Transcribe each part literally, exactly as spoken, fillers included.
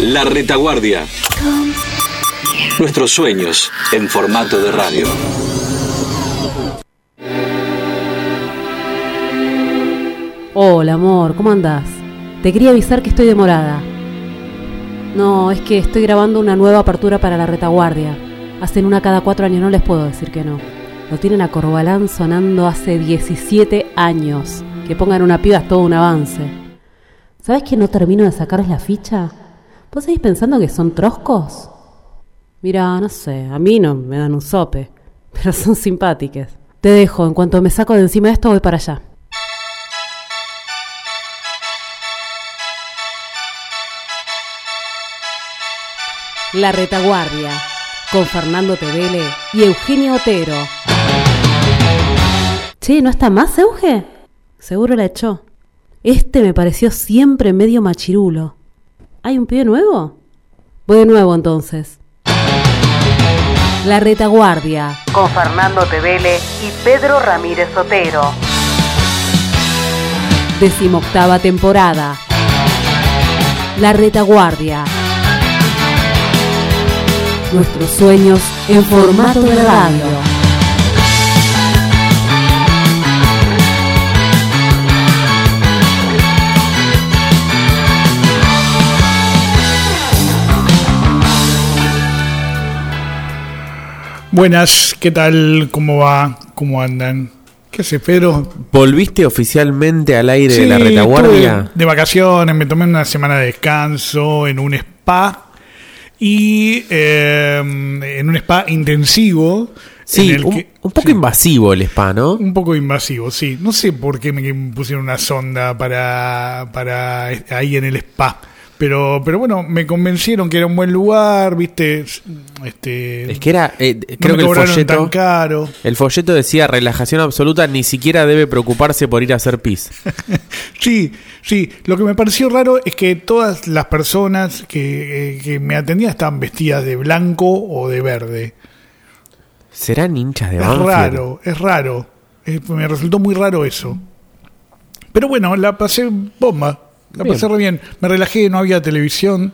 La Retaguardia. Nuestros sueños en formato de radio. Hola, amor, ¿cómo andás? Te quería avisar que estoy demorada. No, es que estoy grabando una nueva apertura para La Retaguardia. Hacen una cada cuatro años, no les puedo decir que no. Lo tienen a Corbalán sonando hace diecisiete años. Que pongan una piba es todo un avance. ¿Sabés que no termino de sacarles la ficha? ¿Vos seguís pensando que son troscos? Mira, no sé, a mí no me dan un sope, pero son simpáticas. Te dejo, en cuanto me saco de encima de esto voy para allá. La Retaguardia, con Fernando Tevele y Eugenio Otero. Che, ¿no está más, Euge? Seguro la echó. Este me pareció siempre medio machirulo. ¿Hay un pibe nuevo? Voy de nuevo entonces. La Retaguardia, con Fernando Tevele y Pedro Ramírez Otero. Decimoctava temporada. La Retaguardia. Nuestros sueños en formato de radio. Buenas, ¿qué tal? ¿Cómo va? ¿Cómo andan? ¿Qué haces, Pedro? ¿Volviste oficialmente al aire sí, de La Retaguardia? De vacaciones, me tomé una semana de descanso en un spa. Y eh, en un spa intensivo. Sí, en el un, que, un poco sí, invasivo el spa, ¿no? Un poco invasivo, sí. No sé por qué me pusieron una sonda para, para ahí en el spa. Pero pero bueno, me convencieron que era un buen lugar, ¿viste? Este, es que era, eh, creo no me que el cobraron folleto, tan caro. El folleto decía relajación absoluta, ni siquiera debe preocuparse por ir a hacer pis. Sí, sí. Lo que me pareció raro es que todas las personas que, eh, que me atendían estaban vestidas de blanco o de verde. ¿Serán hinchas de Es Banfield? raro, es raro. Es, me resultó muy raro eso. Pero bueno, la pasé bomba. La bien. pasé re bien. Me relajé, no había televisión.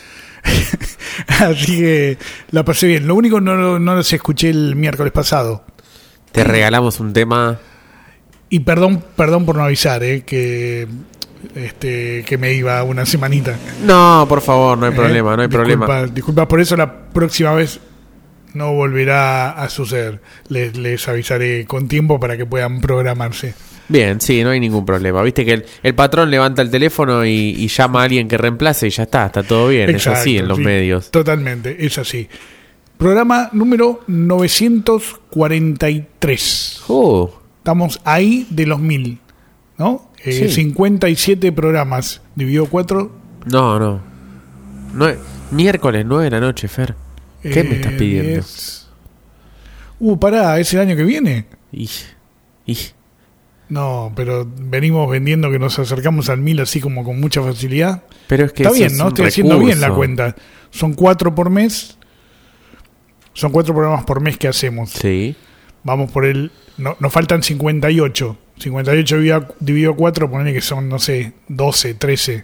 Así que la pasé bien. Lo único no, no los escuché el miércoles pasado. Te regalamos un tema. Y perdón, perdón por no avisar, eh, que este que me iba una semanita. No, por favor, no hay eh, problema, no hay disculpa, problema. Disculpa, por eso la próxima vez no volverá a suceder. Les, les avisaré con tiempo para que puedan programarse. Bien, sí, no hay ningún problema. Viste que el, el patrón levanta el teléfono y, y llama a alguien que reemplace y ya está, está todo bien. Exacto, es así en los sí, medios. Totalmente, es así. Programa número novecientos cuarenta y tres. Uh. Estamos ahí de los mil, ¿no? Eh, sí. cincuenta y siete programas. ¿Dividido cuatro? No, no. Nue- miércoles, nueve de la noche, Fer. ¿Qué eh, me estás pidiendo? diez. Uh, pará, ¿es el año que viene? Y, y. No, pero venimos vendiendo que nos acercamos al mil así como con mucha facilidad. Pero es que está bien, es ¿no? Estoy recurso. haciendo bien la cuenta. Son cuatro por mes. Son cuatro programas por mes que hacemos. Sí. Vamos por el... No, nos faltan cincuenta y ocho. cincuenta y ocho dividido cuatro, ponele que son, no sé, doce, trece.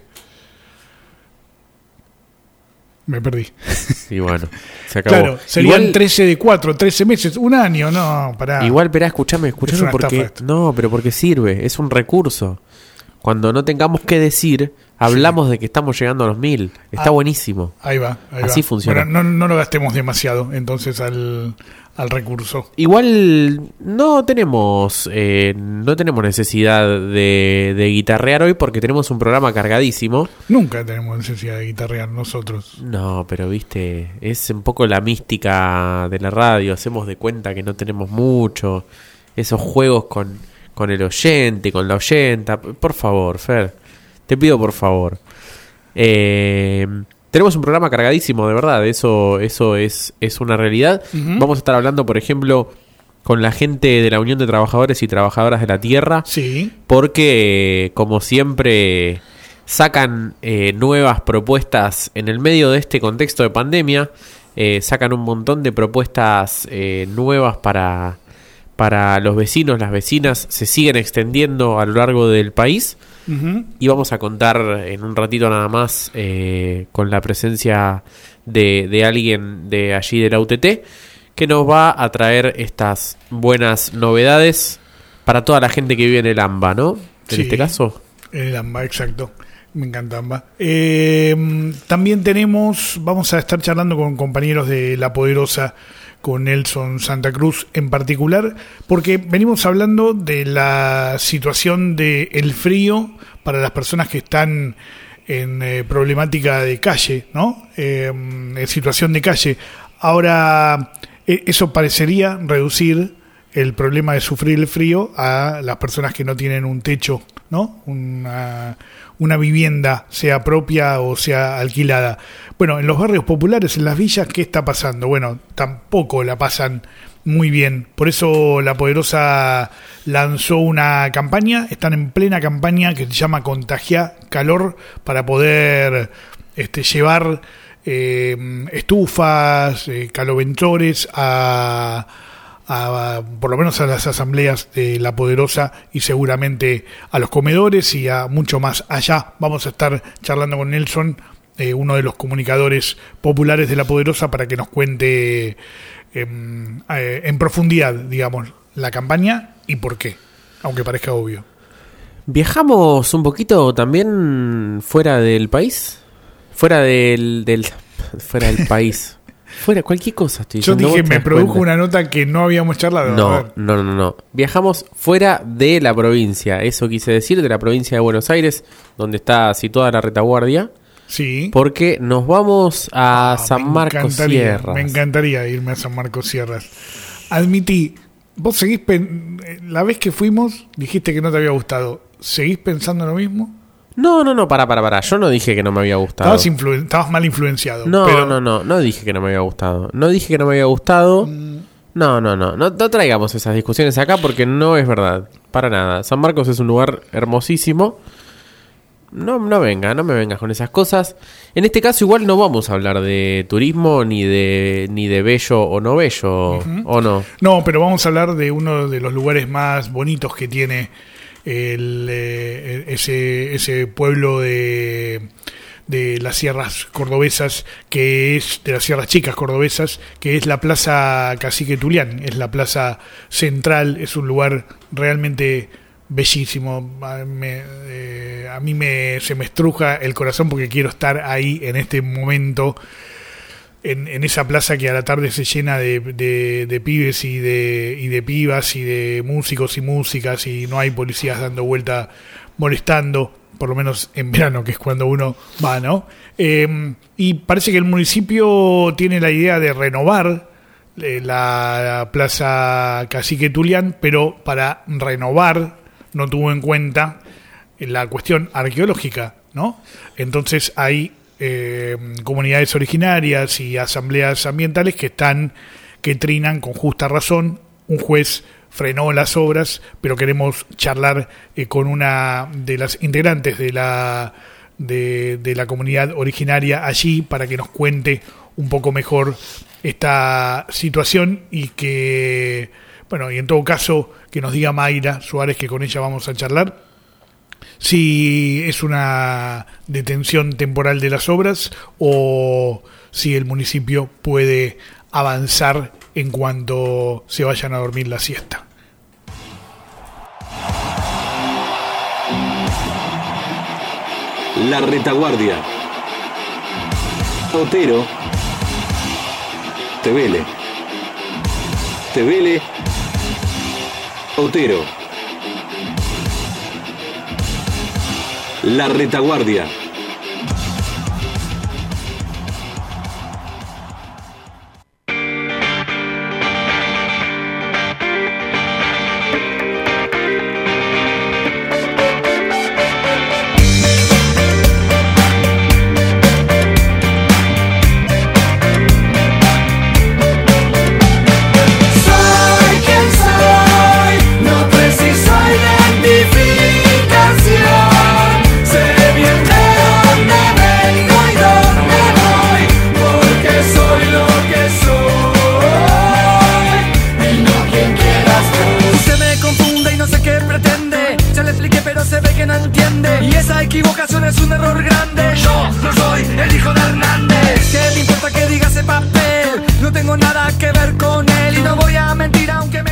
Me perdí. Y bueno, se acabó. Claro, serían igual, trece de cuatro, trece meses, un año, no, pará. Igual, pero escúchame, escúchame porque... No, pero porque sirve, es un recurso. Cuando no tengamos que decir, hablamos sí. de que estamos llegando a los mil. Está ah, buenísimo. Ahí va, ahí Así va. funciona. Bueno, no, no lo gastemos demasiado, entonces, al... al recurso. Igual no tenemos eh, no tenemos necesidad de, de guitarrear hoy porque tenemos un programa cargadísimo. Nunca tenemos necesidad de guitarrear nosotros. No, pero viste, es un poco la mística de la radio. Hacemos de cuenta que no tenemos mucho. Esos juegos con, con el oyente, con la oyenta. Por favor, Fer, te pido por favor. Eh... Tenemos un programa cargadísimo, de verdad, eso eso es, es una realidad. Uh-huh. Vamos a estar hablando, por ejemplo, con la gente de la Unión de Trabajadores y Trabajadoras de la Tierra. Sí. Porque, como siempre, sacan eh, nuevas propuestas en el medio de este contexto de pandemia. Eh, sacan un montón de propuestas eh, nuevas para, para los vecinos, las vecinas. Se siguen extendiendo a lo largo del país. Uh-huh. Y vamos a contar en un ratito nada más eh, con la presencia de, de alguien de allí de la U T T que nos va a traer estas buenas novedades para toda la gente que vive en el AMBA, ¿no? En Sí, este caso. En el AMBA, exacto. Me encanta AMBA. Eh, también tenemos, vamos a estar charlando con compañeros de La Poderosa, con Nelson Santa Cruz en particular, porque venimos hablando de la situación del frío para las personas que están en eh, problemática de calle, ¿no? Eh, en situación de calle. Ahora, eh, eso parecería reducir el problema de sufrir el frío a las personas que no tienen un techo, ¿no? Una, una vivienda, sea propia o sea alquilada. Bueno, en los barrios populares, en las villas, ¿qué está pasando? Bueno, tampoco la pasan muy bien. Por eso La Poderosa lanzó una campaña, están en plena campaña que se llama Contagia Calor, para poder este, llevar eh, estufas, eh, caloventores a... A, por lo menos a las asambleas de La Poderosa y seguramente a los comedores y a mucho más allá. Vamos a estar charlando con Nelson, eh, uno de los comunicadores populares de La Poderosa, para que nos cuente eh, eh, en profundidad, digamos, la campaña y por qué, aunque parezca obvio. ¿Viajamos un poquito también fuera del país? Fuera del... del fuera del país... Fuera, cualquier cosa estoy Yo diciendo. dije, me produjo cuenta. Una nota que no habíamos charlado. No, no, no, no. Viajamos fuera de la provincia. Eso quise decir, de la provincia de Buenos Aires, donde está situada la retaguardia. Sí. Porque nos vamos a ah, San Marcos Sierras. Me encantaría irme a San Marcos Sierras. Admití, vos seguís, pen- la vez que fuimos, dijiste que no te había gustado. ¿Seguís pensando lo mismo? No, no, no, pará, pará, pará. Yo no dije que no me había gustado. Estabas, influ- estabas mal influenciado. No, pero... no, no, no dije que no me había gustado. No dije que no me había gustado. Mm. No, no, no, no. No traigamos esas discusiones acá porque no es verdad. Para nada. San Marcos es un lugar hermosísimo. No, no venga, no me vengas con esas cosas. En este caso igual no vamos a hablar de turismo ni de ni de bello o no bello, uh-huh. ¿O no? No, pero vamos a hablar de uno de los lugares más bonitos que tiene el, eh, ese ese pueblo de de las sierras cordobesas, que es de las sierras chicas cordobesas, que es la Plaza Cacique Tulián. Es la plaza central, es un lugar realmente bellísimo. A, me, eh, a mí me, se me estruja el corazón porque quiero estar ahí en este momento, en, en esa plaza que a la tarde se llena de, de, de pibes y de, y de pibas y de músicos y músicas, y no hay policías dando vuelta molestando, por lo menos en verano, que es cuando uno va, ¿no? Eh, y parece que el municipio tiene la idea de renovar eh, la, la Plaza Cacique Tulián, pero para renovar no tuvo en cuenta la cuestión arqueológica, ¿no? Entonces hay eh, comunidades originarias y asambleas ambientales que están, que trinan con justa razón. Un juez frenó las obras, pero queremos charlar eh, con una de las integrantes de la de, de la comunidad originaria allí para que nos cuente un poco mejor esta situación y que, bueno, y en todo caso que nos diga Mayra Suárez, que con ella vamos a charlar, si es una detención temporal de las obras o si el municipio puede avanzar en cuanto se vayan a dormir la siesta. La Retaguardia. Otero. Tevele. Tevele. Otero. La Retaguardia. Sé bien de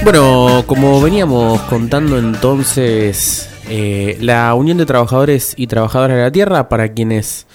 Bueno, como veníamos contando entonces, eh, la Unión de Trabajadores y Trabajadoras de la Tierra, para quienes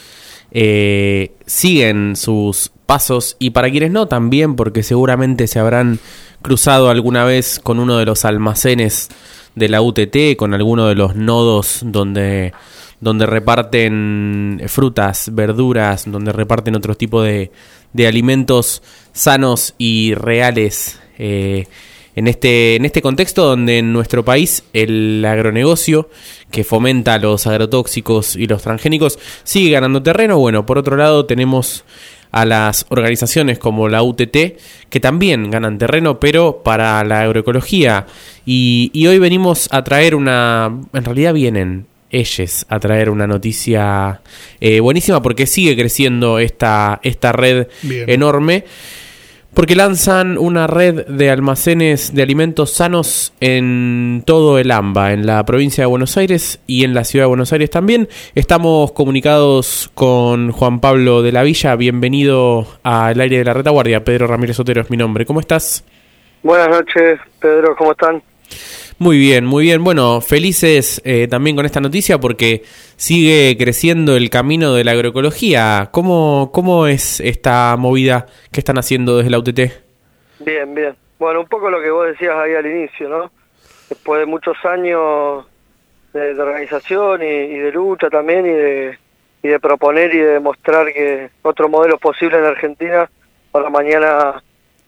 eh, siguen sus pasos y para quienes no también, porque seguramente se habrán cruzado alguna vez con uno de los almacenes de la U T T, con alguno de los nodos donde, donde reparten frutas, verduras, donde reparten otro tipo de, de alimentos sanos y reales, eh, En este, en este contexto donde en nuestro país el agronegocio que fomenta los agrotóxicos y los transgénicos sigue ganando terreno. Bueno, por otro lado tenemos a las organizaciones como la U T T que también ganan terreno, pero para la agroecología. Y, y hoy venimos a traer una... En realidad vienen ellos a traer una noticia eh, buenísima, porque sigue creciendo esta, esta red Bien. enorme. Porque lanzan una red de almacenes de alimentos sanos en todo el AMBA, en la provincia de Buenos Aires y en la ciudad de Buenos Aires también. Estamos comunicados con Juan Pablo de la Villa. Bienvenido al aire de la retaguardia. Pedro Ramírez Otero es mi nombre. ¿Cómo estás? Buenas noches, Pedro. ¿Cómo están? Muy bien, muy bien. Bueno, felices eh, también con esta noticia porque sigue creciendo el camino de la agroecología. ¿Cómo, cómo es esta movida que están haciendo desde la U T T? Bien, bien. Bueno, un poco lo que vos decías ahí al inicio, ¿no? Después de muchos años de, de organización y, y de lucha también y de, y de proponer y de demostrar que otro modelo es posible en Argentina, para mañana,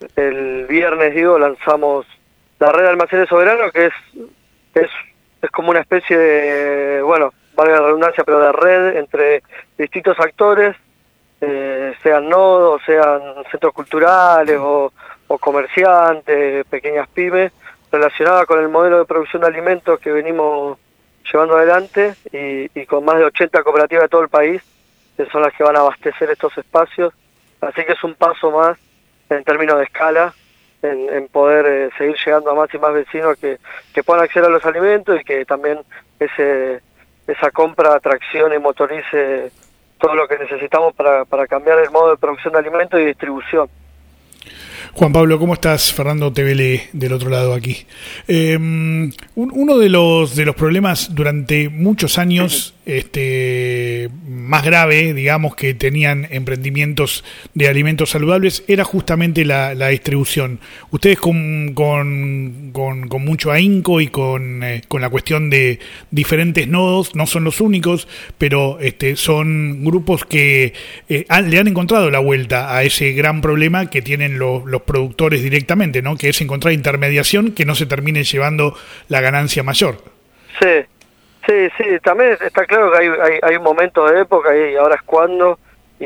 el viernes, digo, lanzamos la red de almacenes soberanos, que es, es es como una especie de, bueno, valga la redundancia, pero de red entre distintos actores, eh, sean nodos, sean centros culturales o, o comerciantes, pequeñas pymes, relacionadas con el modelo de producción de alimentos que venimos llevando adelante y, y con más de ochenta cooperativas de todo el país, que son las que van a abastecer estos espacios. Así que es un paso más en términos de escala, En, en poder eh, seguir llegando a más y más vecinos que, que puedan acceder a los alimentos y que también ese esa compra traccione y motorice todo lo que necesitamos para, para cambiar el modo de producción de alimentos y distribución. Juan Pablo, ¿cómo estás? Fernando Tevele del otro lado aquí. Eh, un, uno de los de los problemas durante muchos años, este, más grave, digamos, que tenían emprendimientos de alimentos saludables era justamente la, la distribución. Ustedes con, con, con, con mucho ahínco y con, eh, con la cuestión de diferentes nodos, no son los únicos, pero este, son grupos que eh, han, le han encontrado la vuelta a ese gran problema que tienen los, los productores directamente, ¿no? Que es encontrar intermediación que no se termine llevando la ganancia mayor. Sí, sí, sí, también está claro que hay, hay, hay un momento de época y ahora es cuando, y,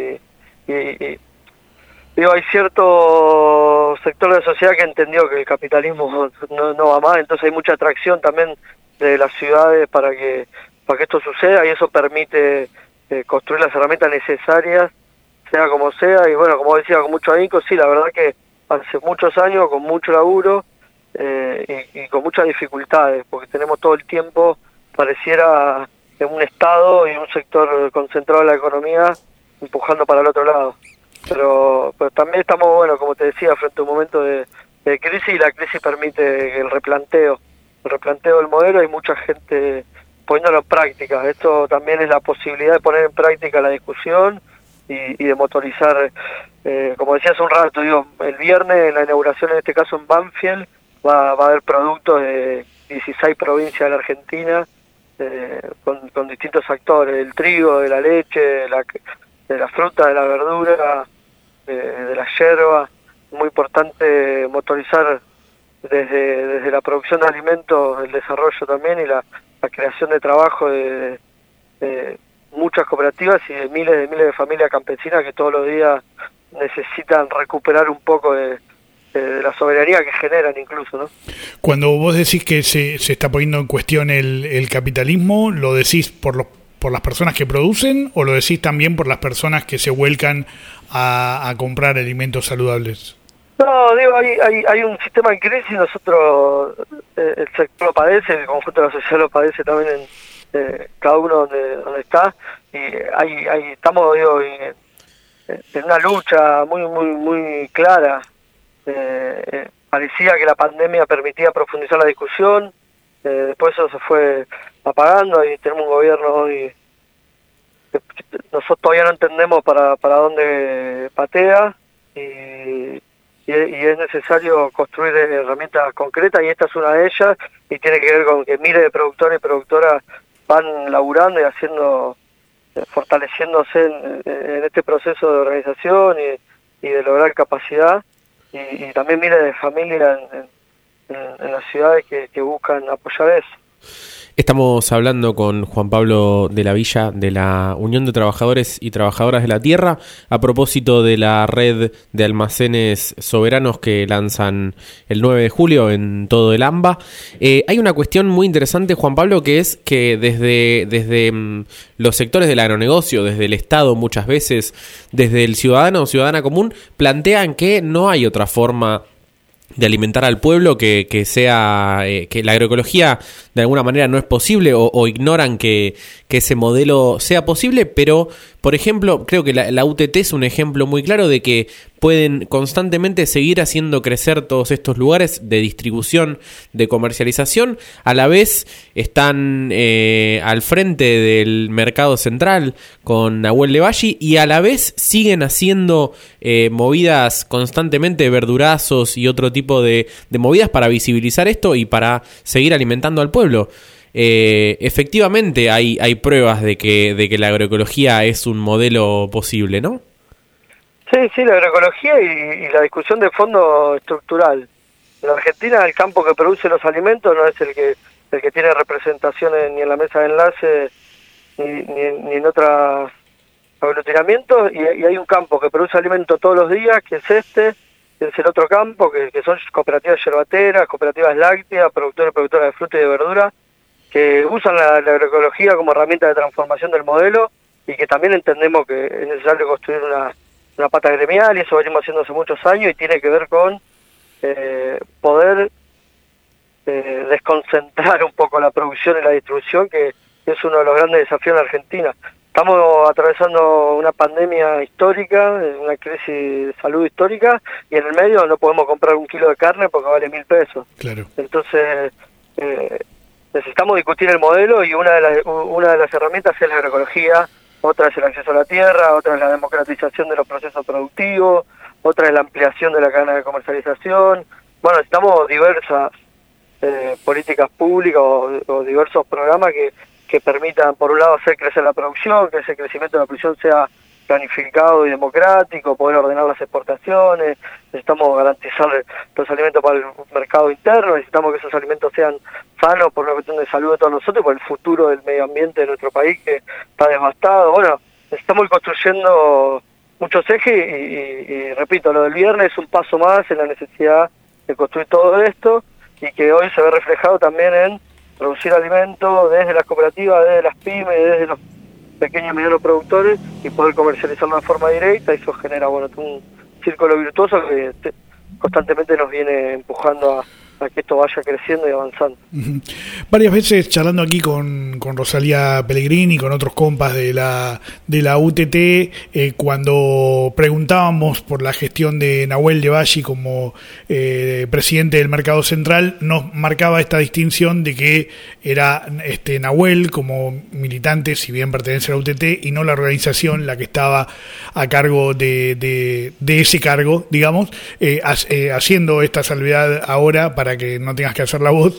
y, y digo, hay cierto sector de la sociedad que entendió que el capitalismo no, no va más, entonces hay mucha atracción también de las ciudades para que, para que esto suceda, y eso permite eh, construir las herramientas necesarias, sea como sea, y bueno, como decía, con mucho ahínco, sí, la verdad que hace muchos años, con mucho laburo eh, y, y con muchas dificultades, porque tenemos todo el tiempo, pareciera, en un estado y un sector concentrado en la economía, empujando para el otro lado. Pero, pero también estamos, bueno, como te decía, frente a un momento de, de crisis, y la crisis permite el replanteo, el replanteo del modelo. Hay mucha gente poniéndolo en práctica. Esto también es la posibilidad de poner en práctica la discusión y, y de motorizar, eh, como decía hace un rato, digo, el viernes en la inauguración, en este caso en Banfield, va, va a haber productos de dieciséis provincias de la Argentina, eh, con, con distintos actores, del trigo, de la leche, de la, de la fruta, de la verdura, de, de la yerba. Muy importante motorizar desde, desde la producción de alimentos, el desarrollo también y la, la creación de trabajo de, de muchas cooperativas y de miles de miles de familias campesinas que todos los días necesitan recuperar un poco de, de, de la soberanía que generan incluso, ¿no? Cuando vos decís que se, se está poniendo en cuestión el, el capitalismo, ¿lo decís por los por las personas que producen o lo decís también por las personas que se vuelcan a, a comprar alimentos saludables? No, digo, hay, hay, hay un sistema en crisis, nosotros, eh, el sector lo padece, el conjunto de la sociedad lo padece también en eh, cada uno donde, donde está, y hay, hay, estamos, digo, en, en una lucha muy, muy, muy clara, eh, parecía que la pandemia permitía profundizar la discusión, eh, después eso se fue apagando y tenemos un gobierno hoy que nosotros todavía no entendemos para, para dónde patea y, y, y es necesario construir herramientas concretas y esta es una de ellas y tiene que ver con que miles de productores y productoras van laburando y haciendo, fortaleciéndose en, en este proceso de organización y, y de lograr capacidad y, y también miles de familias en, en, en las ciudades que, que buscan apoyar eso. Estamos hablando con Juan Pablo de la Villa de la Unión de Trabajadores y Trabajadoras de la Tierra a propósito de la red de almacenes soberanos que lanzan el nueve de julio en todo el AMBA. Eh, hay una cuestión muy interesante, Juan Pablo, que es que desde, desde mm, los sectores del agronegocio, desde el Estado muchas veces, desde el ciudadano o ciudadana común, plantean que no hay otra forma de alimentar al pueblo que, que sea eh, que la agroecología de alguna manera no es posible o, o ignoran que, que ese modelo sea posible, pero por ejemplo creo que la, la U T T es un ejemplo muy claro de que pueden constantemente seguir haciendo crecer todos estos lugares de distribución, de comercialización, a la vez están eh, al frente del mercado central con Nahuel Levalli y a la vez siguen haciendo eh, movidas constantemente, verdurazos y otro tipo de, de movidas para visibilizar esto y para seguir alimentando al pueblo. Eh, efectivamente hay, hay pruebas de que, de que la agroecología es un modelo posible, ¿no? Sí, sí, la agroecología y, y la discusión de fondo estructural. En Argentina el campo que produce los alimentos no es el que el que tiene representaciones ni en la mesa de enlace ni, ni, ni en otros aglutinamientos y, y hay un campo que produce alimentos todos los días, que es este, que es el otro campo, que, que son cooperativas yerbateras, cooperativas lácteas, productores y productoras de fruta y de verdura, que usan la, la agroecología como herramienta de transformación del modelo y que también entendemos que es necesario construir una una pata gremial y eso venimos haciendo hace muchos años y tiene que ver con eh, poder eh, desconcentrar un poco la producción y la distribución, que es uno de los grandes desafíos en Argentina. Estamos atravesando una pandemia histórica, una crisis de salud histórica y en el medio no podemos comprar un kilo de carne porque vale mil pesos. Claro. Entonces eh, necesitamos discutir el modelo y una de las, una de las herramientas es la agroecología. Otra es el acceso a la tierra, otra es la democratización de los procesos productivos, otra es la ampliación de la cadena de comercialización. Bueno, necesitamos diversas eh, políticas públicas o, o diversos programas que, que permitan, por un lado, hacer crecer la producción, que ese crecimiento de la producción sea planificado y democrático, poder ordenar las exportaciones, necesitamos garantizar los alimentos para el mercado interno, necesitamos que esos alimentos sean sanos por una cuestión de salud de todos nosotros, por el futuro del medio ambiente de nuestro país que está devastado. Bueno, estamos construyendo muchos ejes y, y, y repito, lo del viernes es un paso más en la necesidad de construir todo esto y que hoy se ve reflejado también en producir alimentos desde las cooperativas, desde las pymes, desde los pequeños y medianos productores y poder comercializarlo de forma directa y eso genera bueno un círculo virtuoso que te, constantemente nos viene empujando a, a que esto vaya creciendo y avanzando. Uh-huh. Varias veces charlando aquí con, con Rosalía Pellegrini y con otros compas de la de la U T T, eh, cuando preguntábamos por la gestión de Nahuel Levalli como eh, presidente del Mercado Central, nos marcaba esta distinción de que era este Nahuel como militante, si bien pertenece a la U T T, y no la organización la que estaba a cargo de, de, de ese cargo, digamos, eh, eh, haciendo esta salvedad ahora para que no tengas que hacer la voz.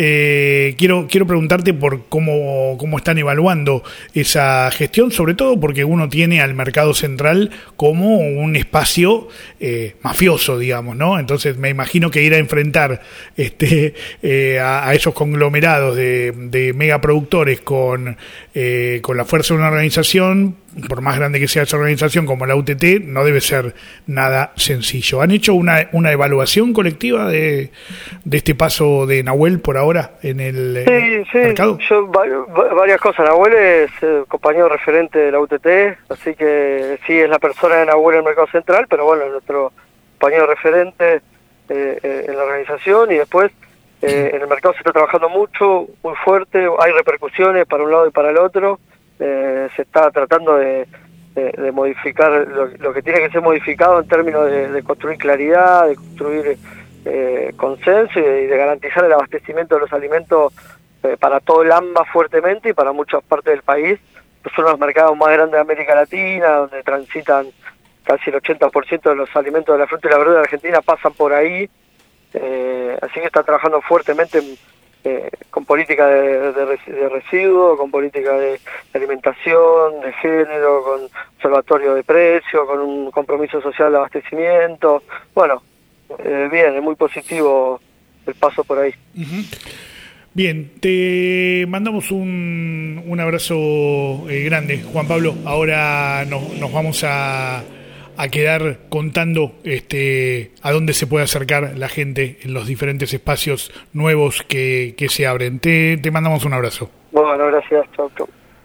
Eh, quiero quiero preguntarte por cómo, cómo están evaluando esa gestión, sobre todo porque uno tiene al Mercado Central como un espacio eh, mafioso, digamos, ¿no? Entonces me imagino que ir a enfrentar este eh, a, a esos conglomerados de, de megaproductores con, eh, con la fuerza de una organización, por más grande que sea esa organización como la U T T, no debe ser nada sencillo. ¿Han hecho una, una evaluación colectiva de, de este paso de Nahuel por ahora en el sí, sí, mercado? Yo, varias cosas. Nahuel es eh, compañero referente de la U T T, así que sí es la persona de Nahuel en el Mercado Central, pero bueno, es nuestro compañero referente eh, eh, en la organización y después eh, en el mercado se está trabajando mucho, muy fuerte, hay repercusiones para un lado y para el otro. Eh, se está tratando de, de, de modificar lo, lo que tiene que ser modificado en términos de, de construir claridad, de construir eh, consenso y de, y de garantizar el abastecimiento de los alimentos eh, para todo el AMBA fuertemente y para muchas partes del país. Pues son los mercados más grandes de América Latina, donde transitan casi el ochenta por ciento de los alimentos de la fruta y la verdura de Argentina pasan por ahí. Eh, así que está trabajando fuertemente en, eh, con política de, de, de residuos, con política de, de alimentación, de género, con observatorio de precios, con un compromiso social de abastecimiento. Bueno, eh, bien, es muy positivo el paso por ahí. Uh-huh. Bien, te mandamos un, un abrazo eh, grande, Juan Pablo. Ahora nos, nos vamos a, a quedar contando este, a dónde se puede acercar la gente en los diferentes espacios nuevos que, que se abren. Te, te mandamos un abrazo. Bueno, gracias. Chau, chau.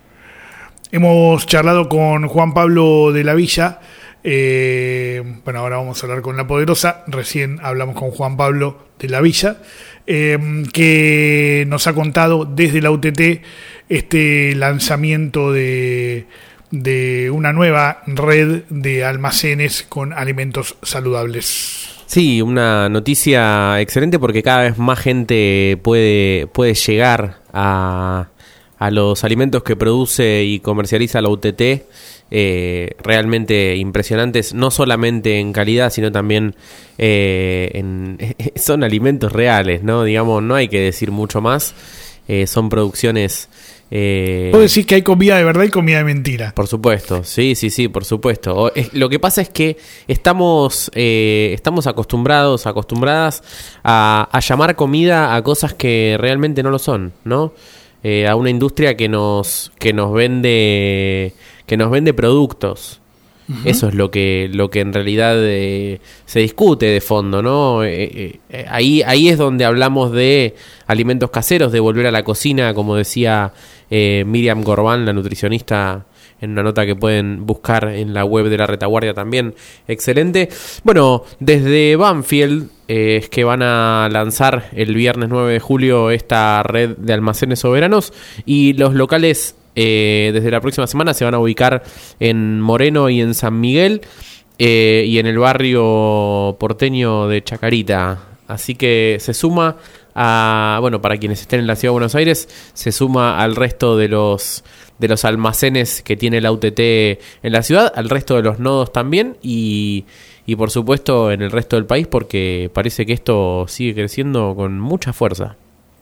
Hemos charlado con Juan Pablo de la Villa. Eh, bueno, ahora vamos a hablar con La Poderosa. Recién hablamos con Juan Pablo de la Villa, eh, que nos ha contado desde la U T T este lanzamiento de, de una nueva red de almacenes con alimentos saludables. Sí, una noticia excelente porque cada vez más gente puede, puede llegar a, a los alimentos que produce y comercializa la U T T. Eh, realmente impresionantes, no solamente en calidad, sino también eh, en, son alimentos reales, ¿no? Digamos, no hay que decir mucho más. Eh, son producciones... Eh, ¿Puedo decir que hay comida de verdad y comida de mentira? Por supuesto, sí, sí, sí, por supuesto. O, es, lo que pasa es que estamos eh, estamos acostumbrados, acostumbradas a, a llamar comida a cosas que realmente no lo son, ¿no? Eh, a una industria que nos que nos vende que nos vende productos. Uh-huh. Eso es lo que lo que en realidad eh, se discute de fondo, ¿no? Eh, eh, ahí ahí es donde hablamos de alimentos caseros, de volver a la cocina, como decía eh, Miriam Gorbán, la nutricionista, en una nota que pueden buscar en la web de La Retaguardia también. Excelente. Bueno, desde Banfield eh, es que van a lanzar el viernes nueve de julio esta red de almacenes soberanos y los locales eh, desde la próxima semana se van a ubicar en Moreno y en San Miguel eh, y en el barrio porteño de Chacarita. Así que se suma a, bueno, para quienes estén en la Ciudad de Buenos Aires, se suma al resto de los de los almacenes que tiene la U T T en la ciudad, al resto de los nodos también y, y por supuesto en el resto del país, porque parece que esto sigue creciendo con mucha fuerza.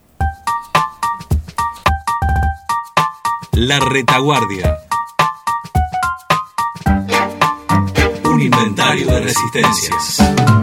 La Retaguardia. Un inventario de resistencias.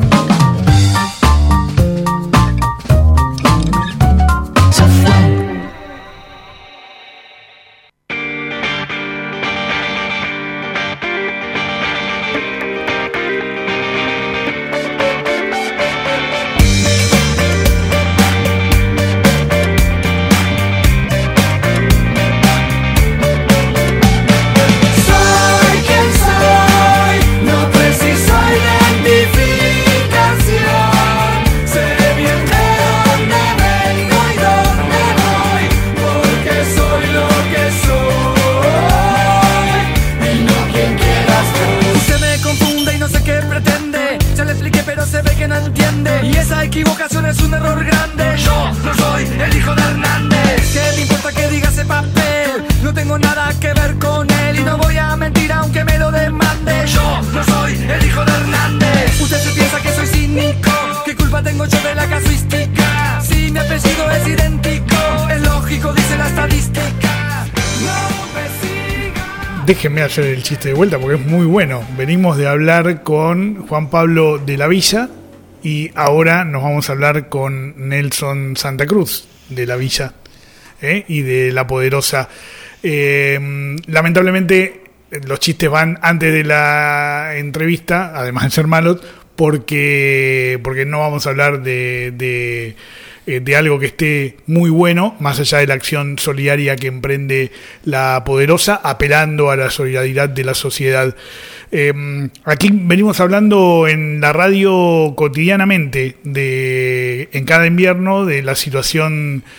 Déjenme hacer el chiste de vuelta porque es muy bueno. Venimos de hablar con Juan Pablo de la Villa y ahora nos vamos a hablar con Nelson Santa Cruz de la Villa ¿eh? y de La Poderosa. Eh, lamentablemente los chistes van antes de la entrevista, además de ser malos, porque, porque no vamos a hablar de... de de algo que esté muy bueno, más allá de la acción solidaria que emprende La Poderosa, apelando a la solidaridad de la sociedad. Eh, aquí venimos hablando en la radio cotidianamente, de en cada invierno, de la situación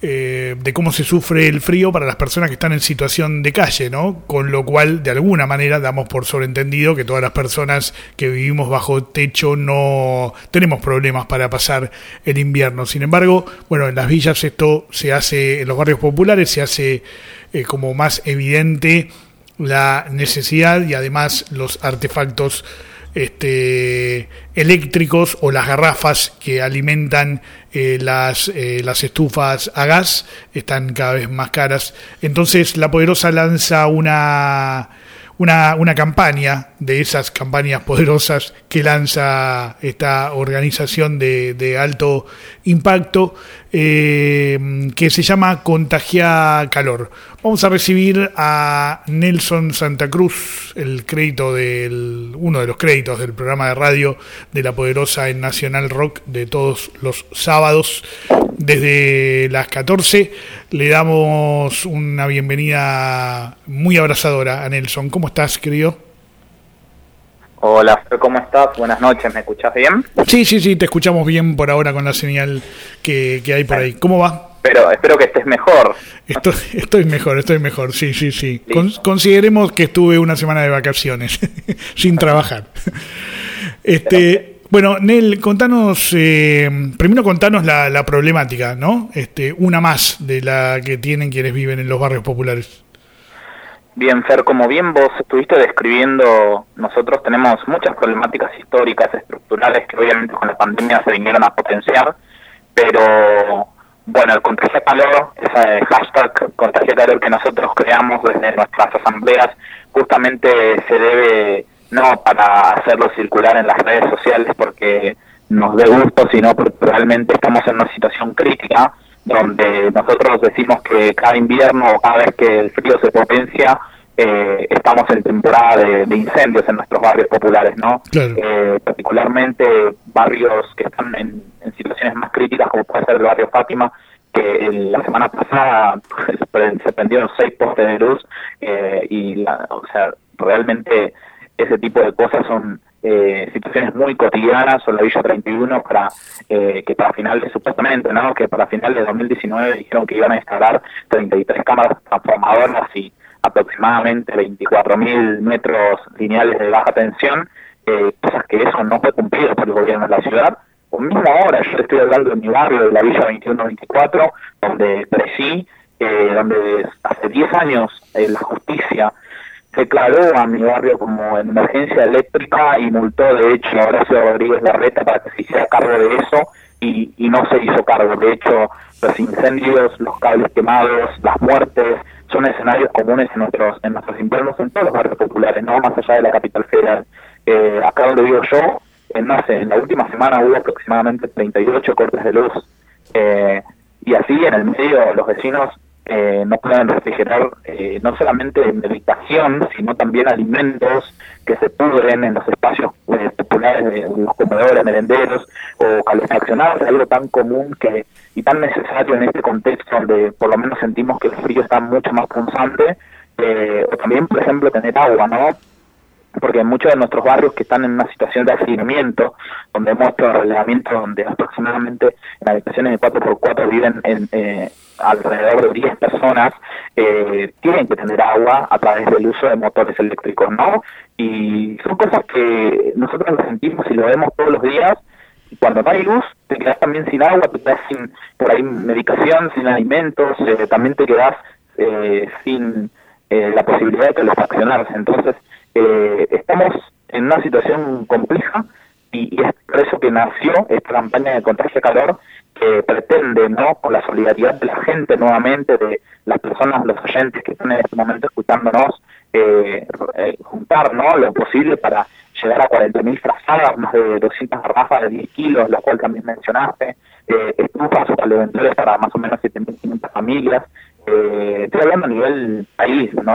eh, de cómo se sufre el frío para las personas que están en situación de calle, ¿no? Con lo cual, de alguna manera, damos por sobreentendido que todas las personas que vivimos bajo techo no tenemos problemas para pasar el invierno. Sin embargo, bueno, en las villas esto se hace, en los barrios populares se hace eh, como más evidente la necesidad y además los artefactos este, eléctricos o las garrafas que alimentan eh, las, eh, las estufas a gas están cada vez más caras. Entonces La Poderosa lanza una, una, una campaña de esas campañas poderosas que lanza esta organización de, de alto impacto eh, que se llama Contagia Calor. Vamos a recibir a Nelson Santa Cruz, el crédito del, uno de los créditos del programa de radio de La Poderosa en Nacional Rock de todos los sábados desde las catorce. Le damos una bienvenida muy abrazadora a Nelson. ¿Cómo estás, querido? Hola, ¿cómo estás? Buenas noches, ¿me escuchás bien? Sí, sí, sí, te escuchamos bien por ahora con la señal que, que hay por ahí. ¿Cómo va? Pero espero que estés mejor. Estoy, estoy mejor, estoy mejor, sí, sí, sí. Con, consideremos que estuve una semana de vacaciones, sin trabajar. Este, bueno, Nel, contanos, eh, primero contanos la, la problemática, ¿no? Este, una más de la que tienen quienes viven en los barrios populares. Bien, Fer, como bien vos estuviste describiendo, nosotros tenemos muchas problemáticas históricas, estructurales, que obviamente con la pandemia se vinieron a potenciar, pero bueno, el Contagia Calor, ese hashtag Contagia Calor que nosotros creamos desde nuestras asambleas, justamente se debe no para hacerlo circular en las redes sociales porque nos dé gusto, sino porque realmente estamos en una situación crítica, donde nosotros decimos que cada invierno, cada vez que el frío se potencia, eh, estamos en temporada de, de incendios en nuestros barrios populares, ¿no? Claro. Eh, particularmente barrios que están en, en situaciones más críticas, como puede ser el barrio Fátima, que el, la semana pasada se prendieron seis postes de luz, eh, y la, o sea, realmente ese tipo de cosas son Eh, situaciones muy cotidianas. O la Villa treinta y uno, para eh, que para finales, supuestamente, ¿no? que para finales de dos mil diecinueve dijeron que iban a instalar treinta y tres cámaras transformadoras y aproximadamente veinticuatro mil metros lineales de baja tensión, eh, cosas que eso no fue cumplido por el gobierno de la ciudad. O mismo ahora, yo te estoy hablando de mi barrio, de la Villa veintiuno veinticuatro, donde crecí, eh, donde hace diez años eh, la justicia declaró a mi barrio como en emergencia eléctrica y multó de hecho a Horacio Rodríguez Larreta para que se hiciera cargo de eso, y, y no se hizo cargo. De hecho, los incendios, los cables quemados, las muertes son escenarios comunes en nuestros en nuestros inviernos en todos los barrios populares, no más allá de la capital federal. Eh, acá donde vivo yo, en, no sé, en la última semana hubo aproximadamente treinta y ocho cortes de luz, eh, y así en el medio los vecinos Eh, no pueden refrigerar eh, no solamente medicación, sino también alimentos que se pudren en los espacios eh, populares de los comedores, merenderos, o calefaccionados, algo tan común que y tan necesario en este contexto donde por lo menos sentimos que el frío está mucho más punzante, eh, o también, por ejemplo, tener agua, ¿no? Porque en muchos de nuestros barrios que están en una situación de hacinamiento, donde hemos hecho relevamiento, donde aproximadamente en habitaciones de cuatro por cuatro viven en, eh, alrededor de diez personas, eh, tienen que tener agua a través del uso de motores eléctricos, ¿no? Y son cosas que nosotros lo sentimos y lo vemos todos los días. Y cuando no hay luz, te quedas también sin agua, te quedas sin, por ahí, medicación, sin alimentos, eh, también te quedas eh, sin eh, la posibilidad de calefaccionarse. Entonces, Eh, estamos en una situación compleja y, y es por eso que nació esta campaña de Contagia Calor, que pretende, ¿no?, con la solidaridad de la gente nuevamente, de las personas, los oyentes que están en este momento escuchándonos, eh, eh, juntar, ¿no?, lo posible para llegar a cuarenta mil frazadas, más de doscientas garrafas de diez kilos, la cual también mencionaste, eh, estufas o calefactores para más o menos siete mil quinientas familias. Eh, estoy hablando a nivel país, ¿no?,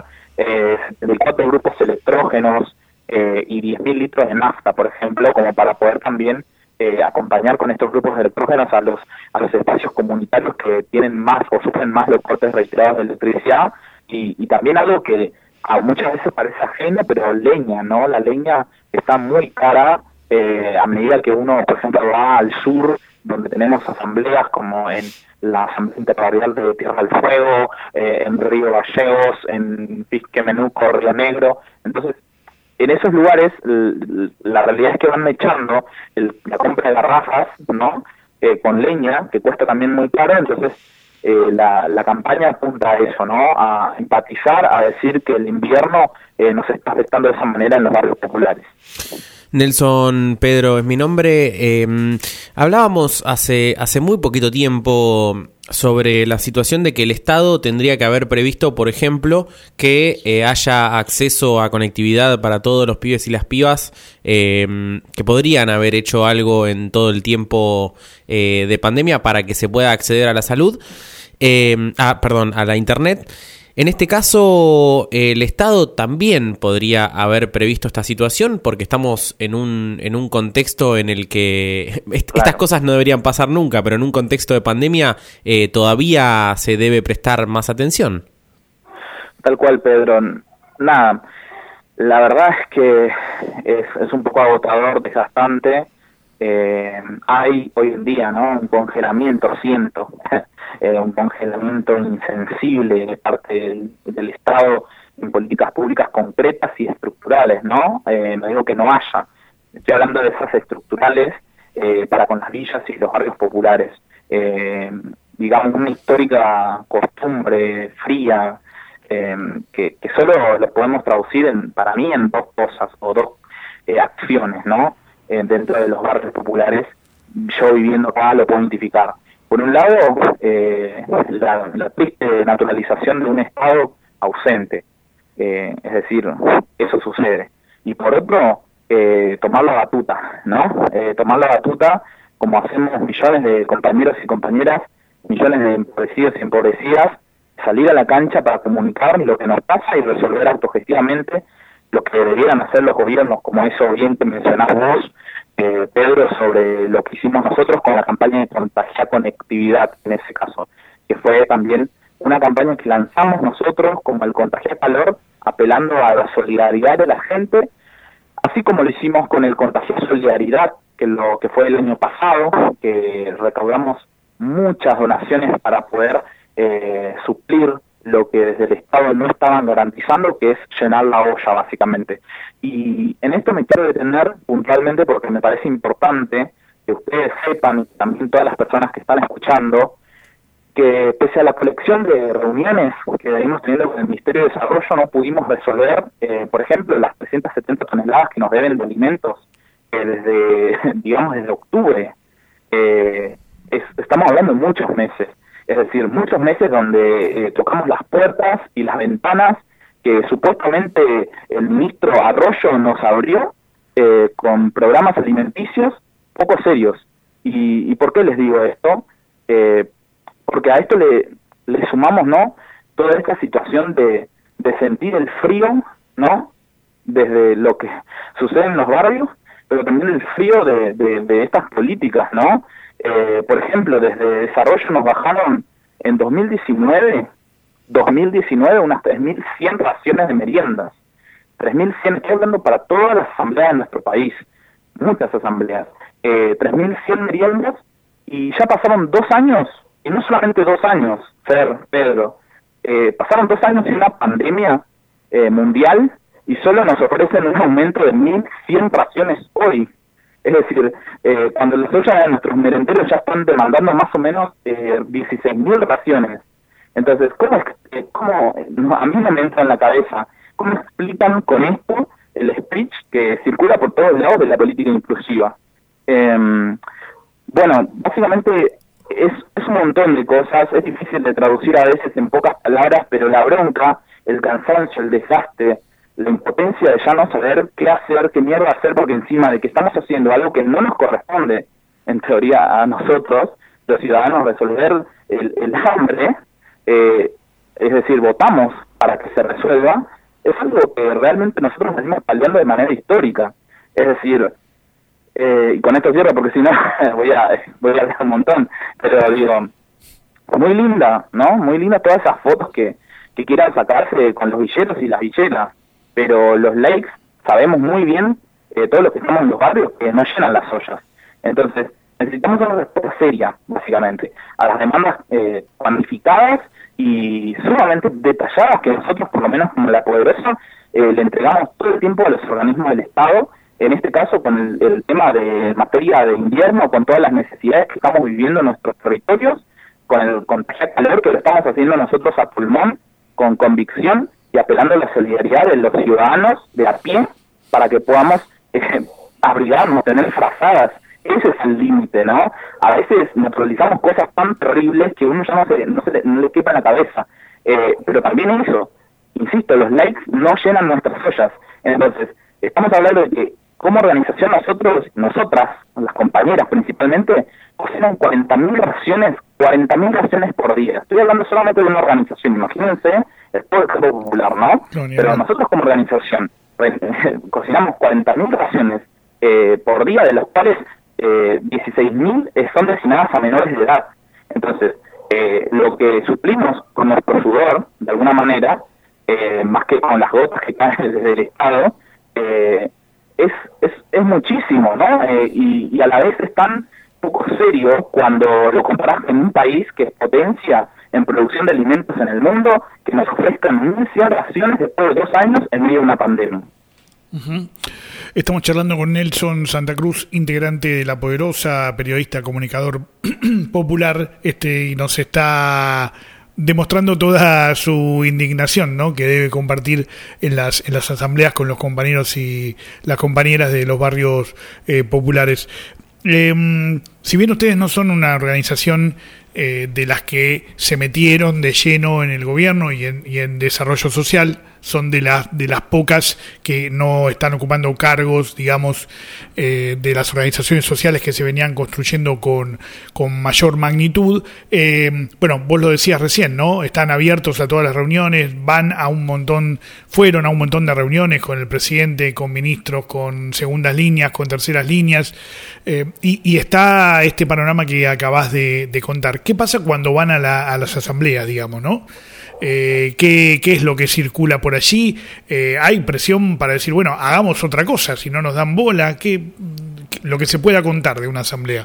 Eh, de cuatro grupos electrógenos eh, y diez mil litros de nafta, por ejemplo, como para poder también eh, acompañar con estos grupos electrógenos a los a los espacios comunitarios que tienen más o sufren más los cortes reiterados de electricidad, y, y también algo que a muchas veces parece ajeno, pero leña, ¿no? La leña está muy cara eh, a medida que uno, por ejemplo, va al sur donde tenemos asambleas como en la Asamblea Interbarrial de Tierra del Fuego, eh, en Río Gallegos, en Pisque Menuco, Río Negro. Entonces, en esos lugares, la realidad es que van echando el, la compra de garrafas, ¿no? Eh, con leña, que cuesta también muy caro. Entonces, eh, la, la campaña apunta a eso, ¿no? A empatizar, a decir que el invierno eh, nos está afectando de esa manera en los barrios populares. Nelson Pedro es mi nombre. Eh, hablábamos hace, hace muy poquito tiempo sobre la situación de que el Estado tendría que haber previsto, por ejemplo, que eh, haya acceso a conectividad para todos los pibes y las pibas, eh, que podrían haber hecho algo en todo el tiempo eh, de pandemia para que se pueda acceder a la salud, eh, ah, perdón, a la internet. En este caso, el Estado también podría haber previsto esta situación porque estamos en un en un contexto en el que est- Claro. estas cosas no deberían pasar nunca, pero en un contexto de pandemia eh, todavía se debe prestar más atención. Tal cual, Pedro. Nada, la verdad es que es, es un poco agotador, desgastante. Eh, hay hoy en día, ¿no?, un congelamiento, siento, eh, un congelamiento insensible de parte del, del Estado en políticas públicas concretas y estructurales, ¿no? Eh, no digo que no haya, estoy hablando de esas estructurales eh, para con las villas y los barrios populares. Eh, digamos, una histórica costumbre fría eh, que, que solo lo podemos traducir, en, para mí, en dos cosas o dos eh, acciones, ¿no? Eh, dentro de los barrios populares. Yo viviendo acá lo puedo identificar. Por un lado, eh, la, la triste naturalización de un Estado ausente, eh, es decir, eso sucede. Y por otro, eh, tomar la batuta, ¿no? Eh, tomar la batuta como hacemos millones de compañeros y compañeras, millones de empobrecidos y empobrecidas, salir a la cancha para comunicar lo que nos pasa y resolver autogestivamente lo que deberían hacer los gobiernos, como eso bien que mencionás vos, eh, Pedro, sobre lo que hicimos nosotros con la campaña de Contagia Conectividad, en ese caso, que fue también una campaña que lanzamos nosotros como el Contagia Calor, apelando a la solidaridad de la gente, así como lo hicimos con el Contagia Solidaridad, que lo que fue el año pasado, que recaudamos muchas donaciones para poder eh, suplir lo que desde el Estado no estaban garantizando, que es llenar la olla, básicamente. Y en esto me quiero detener puntualmente porque me parece importante que ustedes sepan, y también todas las personas que están escuchando, que pese a la colección de reuniones que venimos teniendo con el Ministerio de Desarrollo, no pudimos resolver, eh, por ejemplo, las trescientas setenta toneladas que nos deben de alimentos eh, desde, digamos, desde octubre. Eh, es, estamos hablando de muchos meses. Es decir, muchos meses donde eh, tocamos las puertas y las ventanas que supuestamente el ministro Arroyo nos abrió eh, con programas alimenticios poco serios. ¿Y, y por qué les digo esto? Eh, porque a esto le, le sumamos, ¿no?, toda esta situación de, de sentir el frío, ¿no?, desde lo que sucede en los barrios, pero también el frío de, de, de estas políticas, ¿no? Eh, por ejemplo, desde Desarrollo nos bajaron en dos mil diecinueve, dos mil diecinueve unas tres mil cien raciones de meriendas. tres mil cien, estoy hablando para todas las asambleas de nuestro país, muchas asambleas. Eh, tres mil cien meriendas y ya pasaron dos años, y no solamente dos años, Fer, Pedro, eh, pasaron dos años en una pandemia eh, mundial y solo nos ofrecen un aumento de mil cien raciones hoy. Es decir, eh, cuando las ollas de nuestros merenderos ya están demandando más o menos eh, dieciséis mil raciones. Entonces, ¿cómo, es, eh, cómo no, a mí no me entra en la cabeza, cómo explican con esto el speech que circula por todos lados de la política inclusiva? Eh, bueno, básicamente es, es un montón de cosas, es difícil de traducir a veces en pocas palabras, pero la bronca, el cansancio, el desgaste, la impotencia de ya no saber qué hacer, qué mierda hacer, porque encima de que estamos haciendo algo que no nos corresponde, en teoría, a nosotros, los ciudadanos, resolver el, el hambre, eh, es decir, votamos para que se resuelva, es algo que realmente nosotros venimos peleando de manera histórica. Es decir, eh, y con esto cierro porque si no voy a voy a hablar un montón, pero digo, muy linda, ¿no? Muy linda todas esas fotos que, que quieran sacarse con los villeros y las villeras, pero los likes sabemos muy bien, eh, todos los que estamos en los barrios, que no llenan las ollas. Entonces, necesitamos una respuesta seria, básicamente, a las demandas eh, cuantificadas y sumamente detalladas que nosotros, por lo menos como La Poderosa, eh, le entregamos todo el tiempo a los organismos del Estado, en este caso con el, el tema de materia de invierno, con todas las necesidades que estamos viviendo en nuestros territorios, con el contagio de calor que lo estamos haciendo nosotros a pulmón, con convicción y apelando a la solidaridad de los ciudadanos de a pie para que podamos eh, abrigarnos, tener frazadas. Ese es el límite, ¿no? A veces naturalizamos cosas tan terribles que uno ya no, se, no, se le, no le quepa en la cabeza. Eh, pero también eso, insisto, los likes no llenan nuestras ollas. Entonces, estamos hablando de que como organización nosotros, nosotras, las compañeras principalmente, cocinan cuarenta mil raciones, cuarenta mil raciones por día. Estoy hablando solamente de una organización, imagínense el pueblo popular, ¿no? No, Pero nosotros como organización cocinamos cuarenta mil raciones eh, por día, de los cuales eh, dieciséis mil son destinadas a menores de edad. Entonces, eh, lo que suplimos con nuestro sudor, de alguna manera, eh, más que con las gotas que caen desde el Estado, eh, es, es es muchísimo, ¿no? Eh, y, y a la vez es tan poco serio cuando lo comparas con un país que es potencia en producción de alimentos en el mundo, que nos ofrezcan mil cien raciones después de dos años en medio de una pandemia. Uh-huh. Estamos charlando con Nelson Santa Cruz, integrante de La Poderosa, periodista, comunicador popular, este, y nos está demostrando toda su indignación, ¿no?, que debe compartir en las en las asambleas con los compañeros y las compañeras de los barrios eh, populares. Eh, si bien ustedes no son una organización eh, de las que se metieron de lleno en el gobierno y en, y en desarrollo social, son de las de las pocas que no están ocupando cargos, digamos, eh, de las organizaciones sociales que se venían construyendo con, con mayor magnitud. Eh, bueno, vos lo decías recién, ¿no? Están abiertos a todas las reuniones, van a un montón, fueron a un montón de reuniones con el presidente, con ministros, con segundas líneas, con terceras líneas, eh, y, y está este panorama que acabás de, de contar. ¿Qué pasa cuando van a, la, a las asambleas, digamos, no? Eh, ¿qué, ¿Qué es lo que circula por allí? Eh, ¿Hay presión para decir, bueno, hagamos otra cosa, si no nos dan bola? ¿Qué, qué lo que se pueda contar de una asamblea?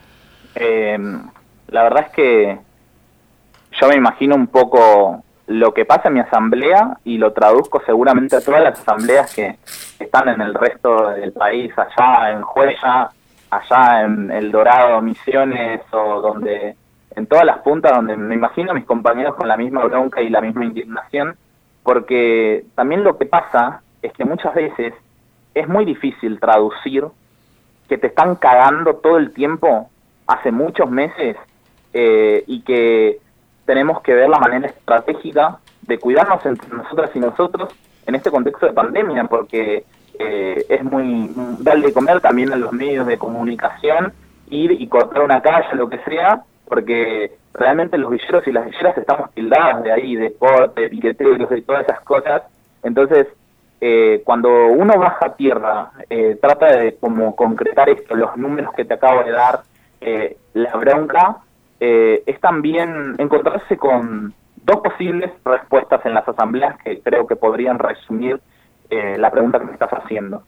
Eh, la verdad es que yo me imagino un poco lo que pasa en mi asamblea y lo traduzco seguramente a todas las asambleas que están en el resto del país, allá en Huella, allá en El Dorado, Misiones, o donde... en todas las puntas, donde me imagino a mis compañeros con la misma bronca y la misma indignación, porque también lo que pasa es que muchas veces es muy difícil traducir que te están cagando todo el tiempo, hace muchos meses, eh, y que tenemos que ver la manera estratégica de cuidarnos entre nosotras y nosotros en este contexto de pandemia, porque eh, es muy darle de comer también a los medios de comunicación, ir y cortar una calle, lo que sea, porque realmente los villeros y las villeras estamos tildadas de ahí, de deporte, de piqueteros, de todas esas cosas. Entonces, eh, cuando uno baja a tierra, eh, trata de como concretar esto, los números que te acabo de dar, eh, la bronca, eh, es también encontrarse con dos posibles respuestas en las asambleas que creo que podrían resumir eh, la pregunta que me estás haciendo.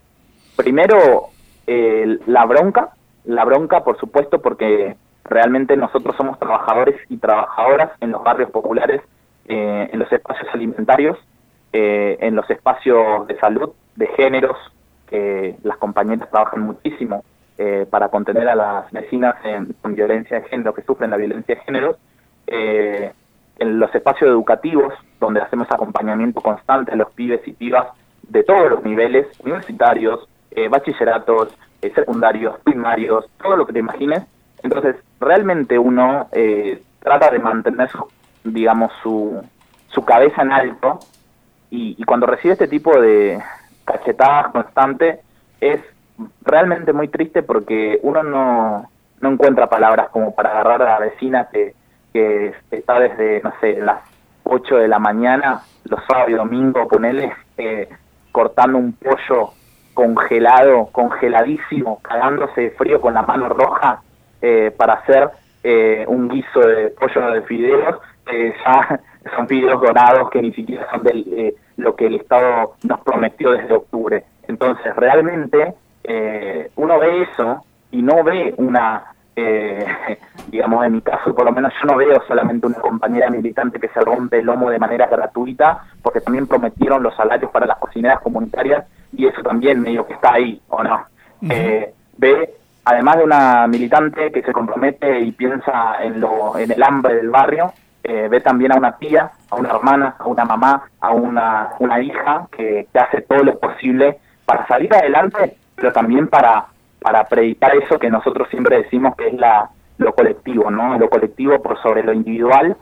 Primero, eh, la bronca, la bronca por supuesto porque realmente nosotros somos trabajadores y trabajadoras en los barrios populares, eh, en los espacios alimentarios, eh, en los espacios de salud, de géneros, que las compañeras trabajan muchísimo eh, para contener a las vecinas en, en violencia de género, que sufren la violencia de género, eh, en los espacios educativos, donde hacemos acompañamiento constante a los pibes y pibas de todos los niveles, universitarios, eh, bachilleratos, eh, secundarios, primarios, todo lo que te imagines. Entonces, realmente uno eh, trata de mantener, su, digamos, su, su cabeza en alto, y, y cuando recibe este tipo de cachetadas constantes, es realmente muy triste porque uno no, no encuentra palabras como para agarrar a la vecina que, que está desde, no sé, las ocho de la mañana, los sábados y domingos, ponele, eh, cortando un pollo congelado, congeladísimo, cagándose de frío con la mano roja, Eh, para hacer eh, un guiso de pollo de fideos, eh, ya son fideos dorados que ni siquiera son del, eh, lo que el Estado nos prometió desde octubre. Entonces, realmente, eh, uno ve eso y no ve una, eh, digamos, en mi caso por lo menos yo no veo solamente una compañera militante que se rompe el lomo de manera gratuita, porque también prometieron los salarios para las cocineras comunitarias, y eso también medio que está ahí, ¿o no? Uh-huh. eh, ve, además de una militante que se compromete y piensa en, lo, en el hambre del barrio, eh, ve también a una tía, a una hermana, a una mamá, a una, una hija que, que hace todo lo posible para salir adelante, pero también para, para predicar eso que nosotros siempre decimos que es la lo colectivo, ¿no? Lo colectivo por sobre lo individual,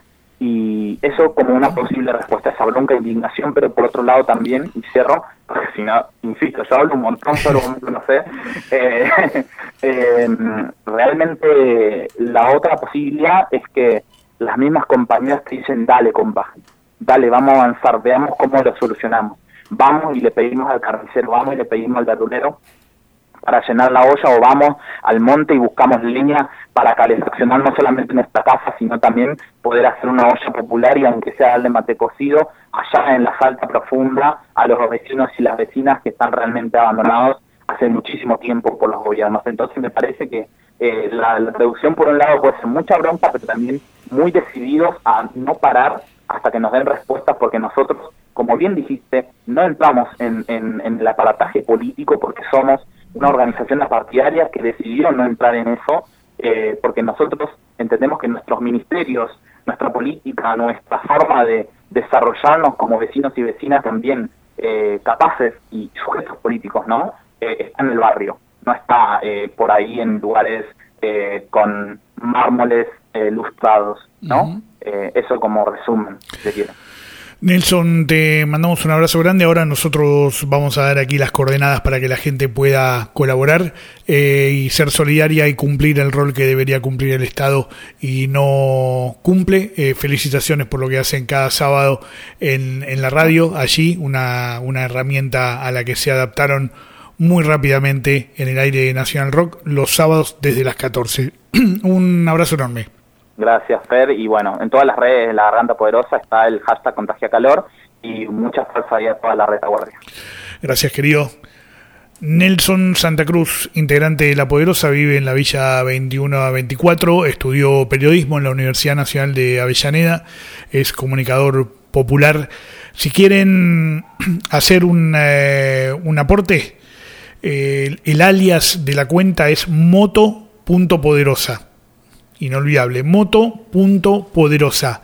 y eso como una posible respuesta a esa bronca e indignación, pero por otro lado también, y cierro, porque si no, insisto, yo hablo un montón, solo no sé, eh, eh, realmente la otra posibilidad es que las mismas compañías te dicen, dale compa, dale, vamos a avanzar, veamos cómo lo solucionamos, vamos y le pedimos al carnicero, vamos y le pedimos al verdulero para llenar la olla, o vamos al monte y buscamos leña para calefaccionar no solamente nuestra casa, sino también poder hacer una olla popular, y aunque sea de mate cocido, allá en la Salta profunda, a los vecinos y las vecinas que están realmente abandonados hace muchísimo tiempo por los gobiernos. Entonces me parece que eh, la, la reducción por un lado puede ser mucha bronca, pero también muy decididos a no parar hasta que nos den respuestas, porque nosotros, como bien dijiste, no entramos en, en, en el aparataje político porque somos una organización partidaria que decidió no entrar en eso, eh, porque nosotros entendemos que nuestros ministerios, nuestra política, nuestra forma de desarrollarnos como vecinos y vecinas también eh, capaces y sujetos políticos, ¿no? Eh, está en el barrio, no está eh, por ahí en lugares eh, con mármoles eh, lustrados, ¿no? Uh-huh. Eh, eso como resumen, si quiero. Nelson, te mandamos un abrazo grande. Ahora nosotros vamos a dar aquí las coordenadas para que la gente pueda colaborar eh, y ser solidaria y cumplir el rol que debería cumplir el Estado y no cumple. Eh, felicitaciones por lo que hacen cada sábado en, en la radio. Allí una, una herramienta a la que se adaptaron muy rápidamente en el aire de Nacional Rock los sábados desde las catorce. Un abrazo enorme. Gracias, Fer, y bueno, en todas las redes de La Garganta Poderosa está el hashtag Contagia Calor, y mucha fuerza ahí a toda la retaguardia. Gracias, querido. Nelson Santa Cruz, integrante de La Poderosa, vive en la Villa veintiuno a veinticuatro, estudió periodismo en la Universidad Nacional de Avellaneda, es comunicador popular. Si quieren hacer un, eh, un aporte, eh, el alias de la cuenta es moto.poderosa. Inolvidable, moto.poderosa.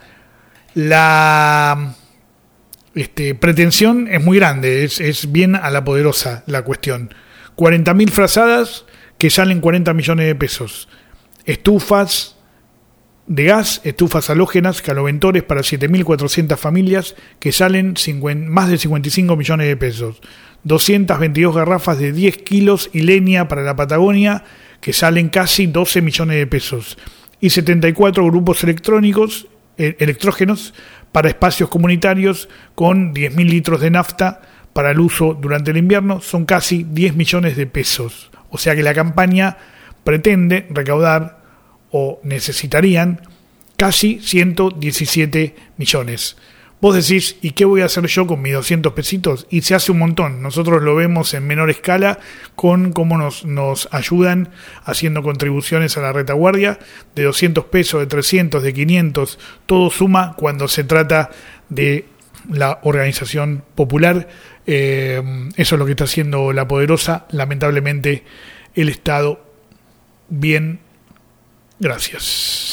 La este, pretensión es muy grande, es, es bien a la poderosa la cuestión. cuarenta mil frazadas que salen cuarenta millones de pesos. Estufas de gas, estufas halógenas, caloventores para siete mil cuatrocientas familias que salen cincuenta, más de cincuenta y cinco millones de pesos. doscientas veintidós garrafas de diez kilos y leña para la Patagonia que salen casi doce millones de pesos. Y setenta y cuatro grupos electrónicos, eh, electrógenos para espacios comunitarios con diez mil litros de nafta para el uso durante el invierno, son casi diez millones de pesos. O sea que la campaña pretende recaudar, o necesitarían, casi ciento diecisiete millones. Vos decís, ¿y qué voy a hacer yo con mis doscientos pesitos? Y se hace un montón. Nosotros lo vemos en menor escala con cómo nos, nos ayudan haciendo contribuciones a la retaguardia de doscientos pesos, de trescientos, de quinientos. Todo suma cuando se trata de la organización popular. Eh, eso es lo que está haciendo La Poderosa. Lamentablemente, el Estado, bien, gracias.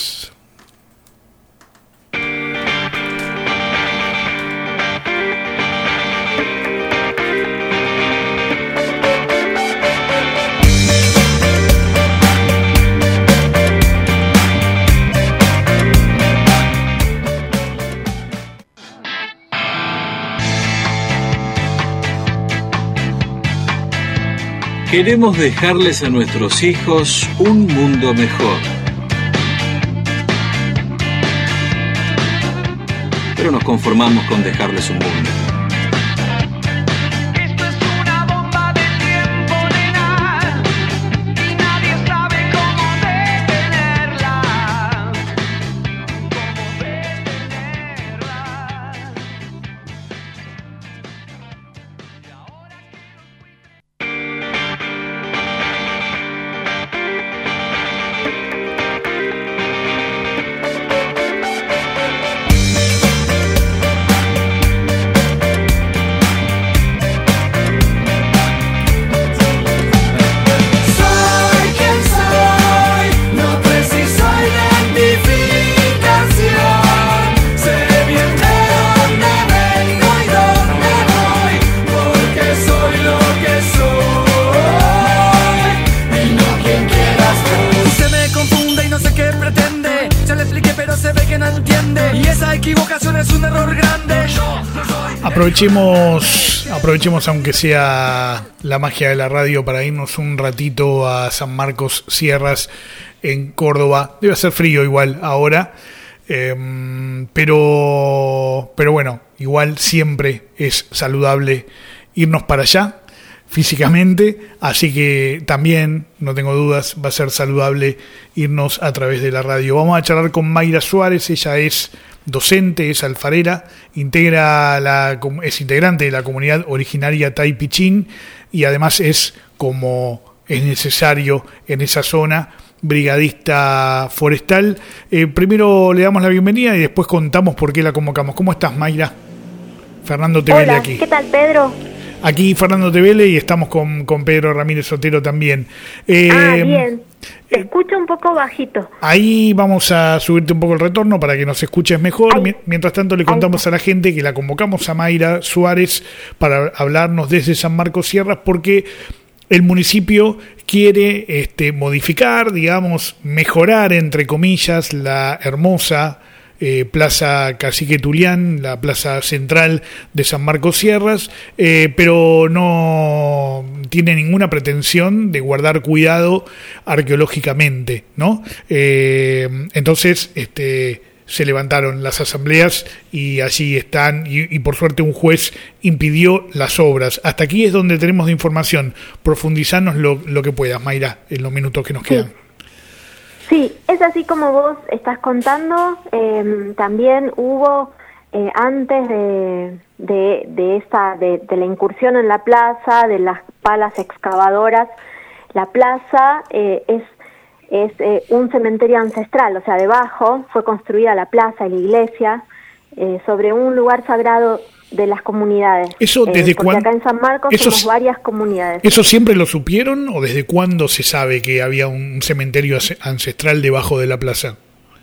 Queremos dejarles a nuestros hijos un mundo mejor. Pero nos conformamos con dejarles un mundo. aprovechemos, aprovechemos aunque sea la magia de la radio para irnos un ratito a San Marcos Sierras en Córdoba. Debe hacer frío igual ahora, eh, pero, pero bueno, igual siempre es saludable irnos para allá físicamente, así que también, no tengo dudas, va a ser saludable irnos a través de la radio. Vamos a charlar con Mayra Suárez, ella es docente, es alfarera, integra la, es integrante de la comunidad originaria Tai Pichín y además es, como es necesario en esa zona, brigadista forestal. Eh, primero le damos la bienvenida y después contamos por qué la convocamos. ¿Cómo estás, Mayra? Fernando Tevele Hola, aquí. ¿Qué tal, Pedro? Aquí Fernando Tevele y estamos con, con Pedro Ramírez Otero también. Eh, ah, bien. Te escucho un poco bajito. Ahí vamos a subirte un poco el retorno para que nos escuches mejor. Ay. Mientras tanto le contamos Ay. a la gente que la convocamos a Mayra Suárez para hablarnos desde San Marcos Sierras porque el municipio quiere este, modificar, digamos, mejorar, entre comillas, la hermosa Eh, Plaza Cacique Tulián, la plaza central de San Marcos Sierras, eh, pero no tiene ninguna pretensión de guardar cuidado arqueológicamente, ¿no? Eh, entonces, este, se levantaron las asambleas y allí están, y, y por suerte un juez impidió las obras. Hasta aquí es donde tenemos de información. Profundizanos lo, lo que puedas, Mayra, en los minutos que nos sí. quedan. Sí, es así como vos estás contando. Eh, también hubo, eh, antes de, de, de, esta, de, de la incursión en la plaza, de las palas excavadoras, la plaza eh, es, es eh, un cementerio ancestral, o sea, debajo fue construida la plaza y la iglesia eh, sobre un lugar sagrado de las comunidades. ¿Eso desde eh, cuándo? Acá en San Marcos eso, somos varias comunidades. ¿Eso siempre lo supieron o desde cuándo se sabe que había un cementerio ancestral debajo de la plaza?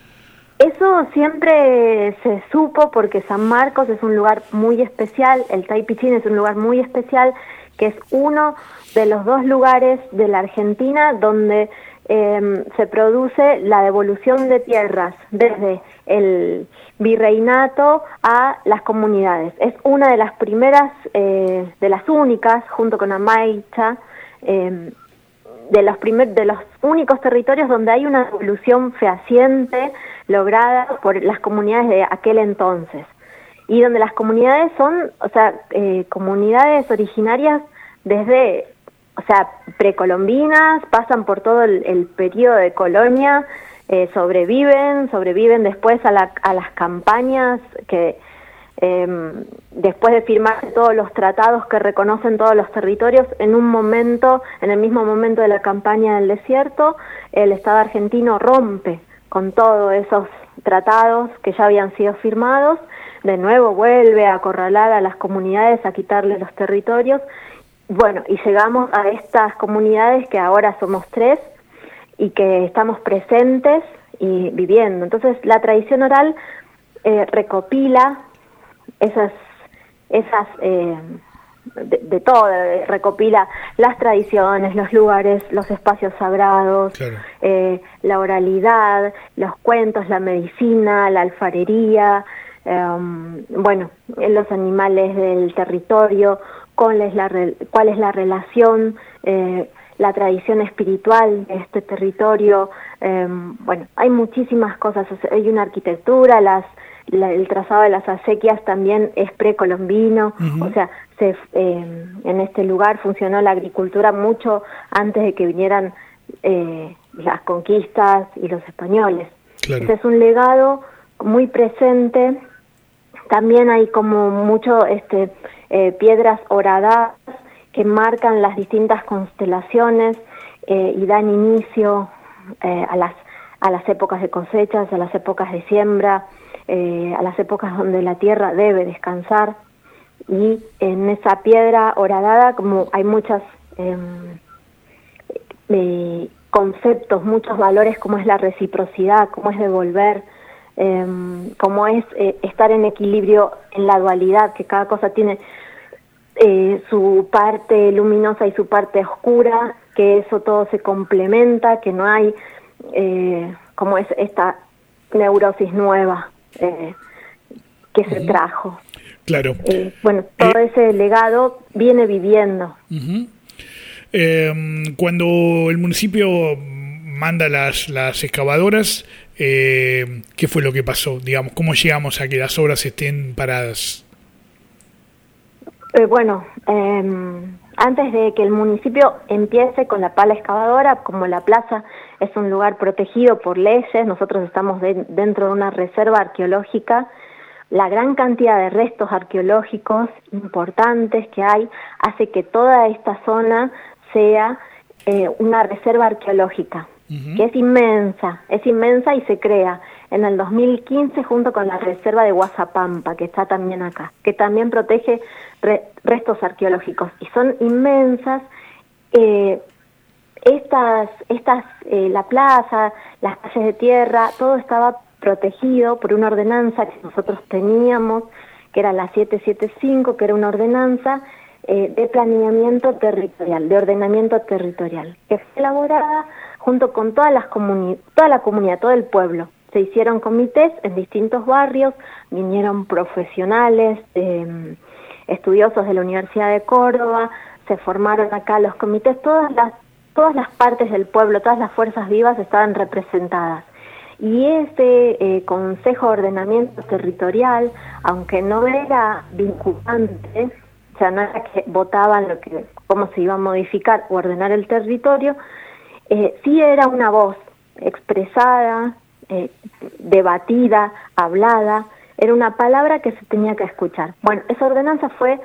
Eso siempre se supo porque San Marcos es un lugar muy especial, el Tai Pichín es un lugar muy especial, que es uno de los dos lugares de la Argentina donde eh, se produce la devolución de tierras desde el virreinato a las comunidades. Es una de las primeras, eh, de las únicas, junto con Amaicha, eh, de los primer, de los únicos territorios donde hay una devolución fehaciente lograda por las comunidades de aquel entonces. Y donde las comunidades son, o sea, eh, comunidades originarias desde, o sea, precolombinas, pasan por todo el, el periodo de colonia, Eh, sobreviven, sobreviven después a, la, a las campañas que eh, después de firmarse todos los tratados que reconocen todos los territorios, en un momento, en el mismo momento de la campaña del desierto, el Estado argentino rompe con todos esos tratados que ya habían sido firmados, de nuevo vuelve a acorralar a las comunidades, a quitarles los territorios, bueno, y llegamos a estas comunidades que ahora somos tres, y que estamos presentes y viviendo. Entonces, la tradición oral eh, recopila esas, esas eh, de, de todo, eh, recopila las tradiciones, los lugares, los espacios sagrados, claro. eh, la oralidad, los cuentos, la medicina, la alfarería, eh, bueno, los animales del territorio, cuál es la, cuál es la relación, eh, la tradición espiritual de este territorio, eh, bueno, hay muchísimas cosas, o sea, hay una arquitectura, las, la, el trazado de las acequias también es precolombino, uh-huh. o sea, se, eh, en este lugar funcionó la agricultura mucho antes de que vinieran eh, las conquistas y los españoles. Claro. Ese es un legado muy presente, también hay como mucho este eh, piedras horadadas, que marcan las distintas constelaciones eh, y dan inicio eh, a las a las épocas de cosechas, a las épocas de siembra, eh, a las épocas donde la tierra debe descansar. Y en esa piedra horadada, como hay muchos eh, eh, conceptos, muchos valores, como es la reciprocidad, como es devolver, eh, como es eh, estar en equilibrio en la dualidad, que cada cosa tiene Eh, su parte luminosa y su parte oscura, que eso todo se complementa, que no hay eh, como es esta neurosis nueva eh, que se trajo. Claro. Eh, bueno, todo eh, ese legado viene viviendo. Uh-huh. Eh, cuando el municipio manda las, las excavadoras, eh, ¿qué fue lo que pasó? Digamos, ¿cómo llegamos a que las obras estén paradas? Eh, bueno, eh, antes de que el municipio empiece con la pala excavadora, como la plaza es un lugar protegido por leyes, nosotros estamos de, dentro de una reserva arqueológica, la gran cantidad de restos arqueológicos importantes que hay hace que toda esta zona sea eh, una reserva arqueológica, uh-huh. que es inmensa, es inmensa y se crea en el dos mil quince junto con la reserva de Guazapampa, que está también acá, que también protege re, restos arqueológicos, y son inmensas. Eh, estas, estas eh, la plaza, las calles de tierra, todo estaba protegido por una ordenanza que nosotros teníamos, que era la setecientos setenta y cinco, que era una ordenanza eh, de planeamiento territorial, de ordenamiento territorial, que fue elaborada junto con todas las comuni- toda la comunidad, todo el pueblo. Se hicieron comités en distintos barrios, vinieron profesionales, eh, estudiosos de la Universidad de Córdoba, se formaron acá los comités, todas las, todas las partes del pueblo, todas las fuerzas vivas estaban representadas. Y ese eh, Consejo de Ordenamiento Territorial, aunque no era vinculante, o sea, no era que votaban lo que, cómo se iba a modificar o ordenar el territorio, eh, sí era una voz expresada, eh, debatida, hablada, era una palabra que se tenía que escuchar. Bueno, esa ordenanza fue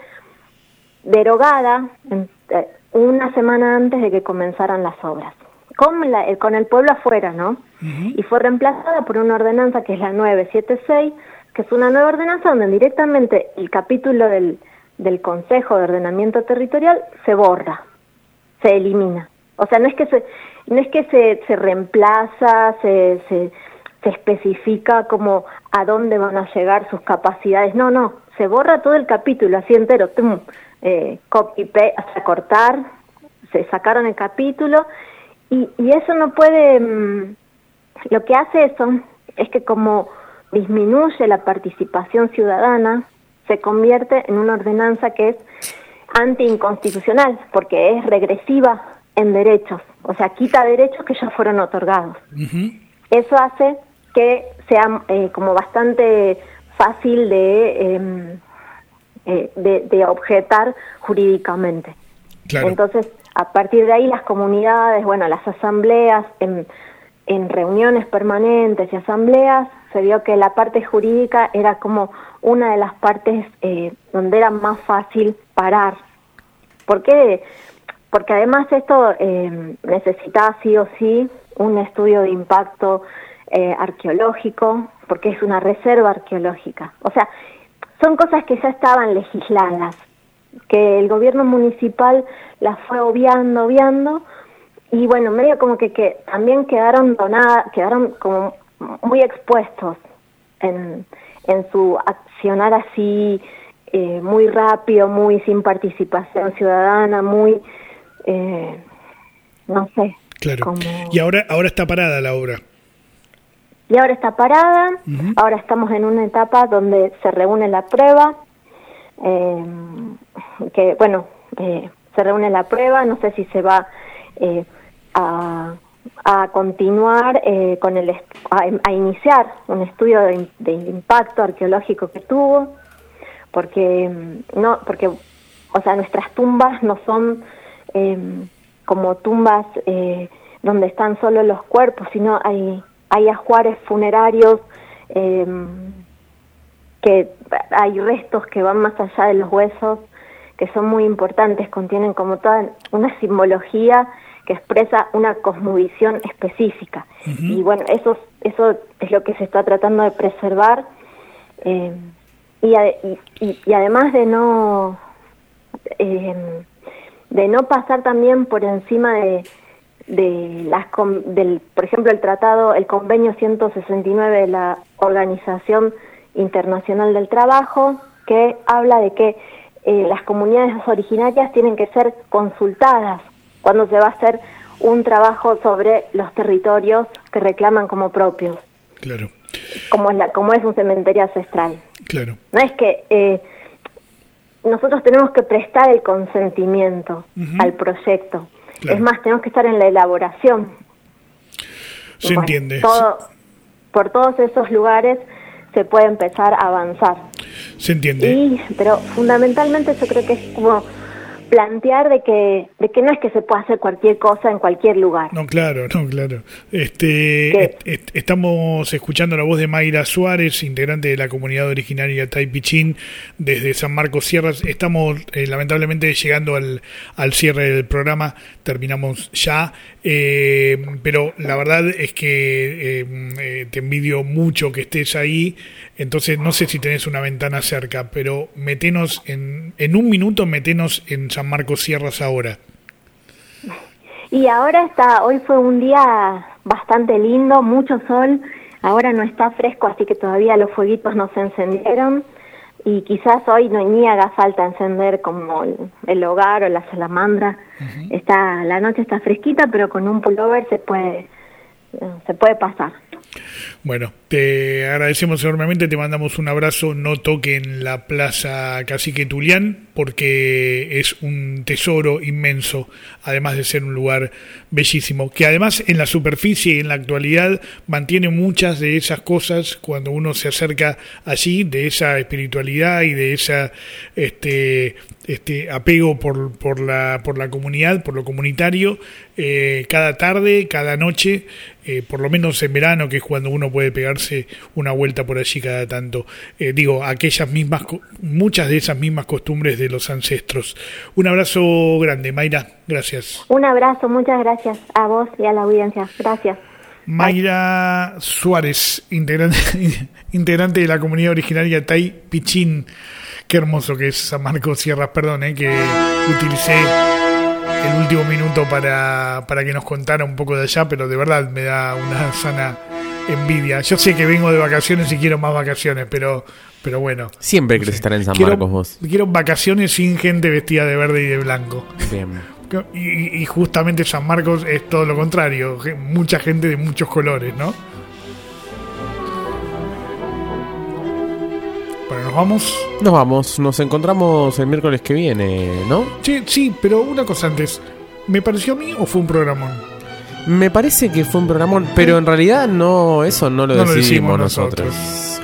derogada en, eh, una semana antes de que comenzaran las obras. Con, la, eh, con el pueblo afuera, ¿no? Uh-huh. Y fue reemplazada por una ordenanza que es la nueve setenta y seis, que es una nueva ordenanza donde directamente el capítulo del, del Consejo de Ordenamiento Territorial se borra, se elimina. O sea, no es que se, no es que se, se reemplaza, se, se, se especifica como a dónde van a llegar sus capacidades, no, no, se borra todo el capítulo así entero, tum, eh, copy, paste, hasta cortar, se sacaron el capítulo. Y, y eso no puede, mmm, lo que hace eso es que como disminuye la participación ciudadana, se convierte en una ordenanza que es antiinconstitucional, porque es regresiva en derechos, o sea, quita derechos que ya fueron otorgados. Uh-huh. Eso hace que sea eh, como bastante fácil de, eh, eh, de, de objetar jurídicamente. Claro. Entonces, a partir de ahí las comunidades, bueno, las asambleas, en, en reuniones permanentes y asambleas, se vio que la parte jurídica era como una de las partes eh, donde era más fácil parar. ¿Por qué? Porque además esto eh, necesitaba sí o sí un estudio de impacto eh, arqueológico, porque es una reserva arqueológica. O sea, son cosas que ya estaban legisladas, que el gobierno municipal las fue obviando, obviando, y bueno, medio como que, que también quedaron donadas, quedaron como muy expuestos en, en su accionar así, eh, muy rápido, muy sin participación ciudadana, muy, eh, no sé. Claro, como... y ahora, ahora está parada la obra. Y ahora está parada, uh-huh. Ahora estamos en una etapa donde se reúne la prueba, eh, que bueno, eh, se reúne la prueba, no sé si se va eh, a, a continuar eh, con el a, a iniciar un estudio de, de impacto arqueológico que tuvo, porque no, porque o sea, nuestras tumbas no son eh, como tumbas eh, donde están solo los cuerpos, sino hay hay ajuares funerarios, eh, que hay restos que van más allá de los huesos, que son muy importantes, contienen como toda una simbología que expresa una cosmovisión específica. Uh-huh. Y bueno, eso, eso es lo que se está tratando de preservar, eh, y, y, y además de no, eh, de no pasar también por encima de de las del por ejemplo el tratado, el convenio ciento sesenta y nueve de la Organización Internacional del Trabajo, que habla de que eh, las comunidades originarias tienen que ser consultadas cuando se va a hacer un trabajo sobre los territorios que reclaman como propios. Claro. Como es la, como es un cementerio ancestral. Claro. No es que eh, nosotros tenemos que prestar el consentimiento Ujú. al proyecto. Claro. Es más, tenemos que estar en la elaboración. Se Bueno, entiende. todo- por todos esos lugares se puede empezar a avanzar. Se entiende. Y, pero fundamentalmente yo creo que es como plantear de que de que no es que se pueda hacer cualquier cosa en cualquier lugar. No, claro, no, claro. Este, ¿Qué? est- est- estamos escuchando la voz de Mayra Suárez, integrante de la comunidad originaria Tai Pichín, desde San Marcos Sierras. Estamos eh, lamentablemente llegando al, al cierre del programa, terminamos ya, eh, pero la verdad es que eh, eh, te envidio mucho que estés ahí. Entonces no sé si tenés una ventana cerca, pero metenos en, en un minuto, metenos en San Marcos Sierras ahora. Y ahora está, hoy fue un día bastante lindo, mucho sol, ahora no está fresco, así que todavía los fueguitos no se encendieron y quizás hoy no ni haga falta encender como el, el hogar o la salamandra. Uh-huh. Está, la noche está fresquita, pero con un pullover se puede, se puede pasar. Bueno, te agradecemos enormemente, te mandamos un abrazo. No toquen la Plaza Cacique Tulián porque es un tesoro inmenso, además de ser un lugar bellísimo, que además en la superficie y en la actualidad mantiene muchas de esas cosas cuando uno se acerca allí, de esa espiritualidad y de esa este este apego por, por la por la comunidad, por lo comunitario, eh, cada tarde, cada noche, eh, por lo menos en verano, que es cuando uno puede pegarse una vuelta por allí cada tanto. Eh, digo, aquellas mismas, muchas de esas mismas costumbres de los ancestros. Un abrazo grande, Mayra, gracias. Un abrazo, muchas gracias a vos y a la audiencia, gracias. Mayra Suárez, integrante, integrante de la comunidad originaria Tai Pichín. Qué hermoso que es San Marcos Sierras, perdón, eh, que utilicé el último minuto para, para que nos contara un poco de allá, pero de verdad me da una sana envidia. Yo sé que vengo de vacaciones y quiero más vacaciones, pero pero bueno. Siempre no querés sé. estar en San quiero, Marcos vos. Quiero vacaciones sin gente vestida de verde y de blanco. Bien. Y, y justamente San Marcos es todo lo contrario, mucha gente de muchos colores, ¿no? Bueno, nos vamos. Nos vamos, nos encontramos el miércoles que viene, ¿no? Sí, sí, pero una cosa antes. ¿Me pareció a mí o fue un programón? Me parece que fue un programón, pero en realidad no, eso no lo, No lo decidimos decimos nosotros. nosotros.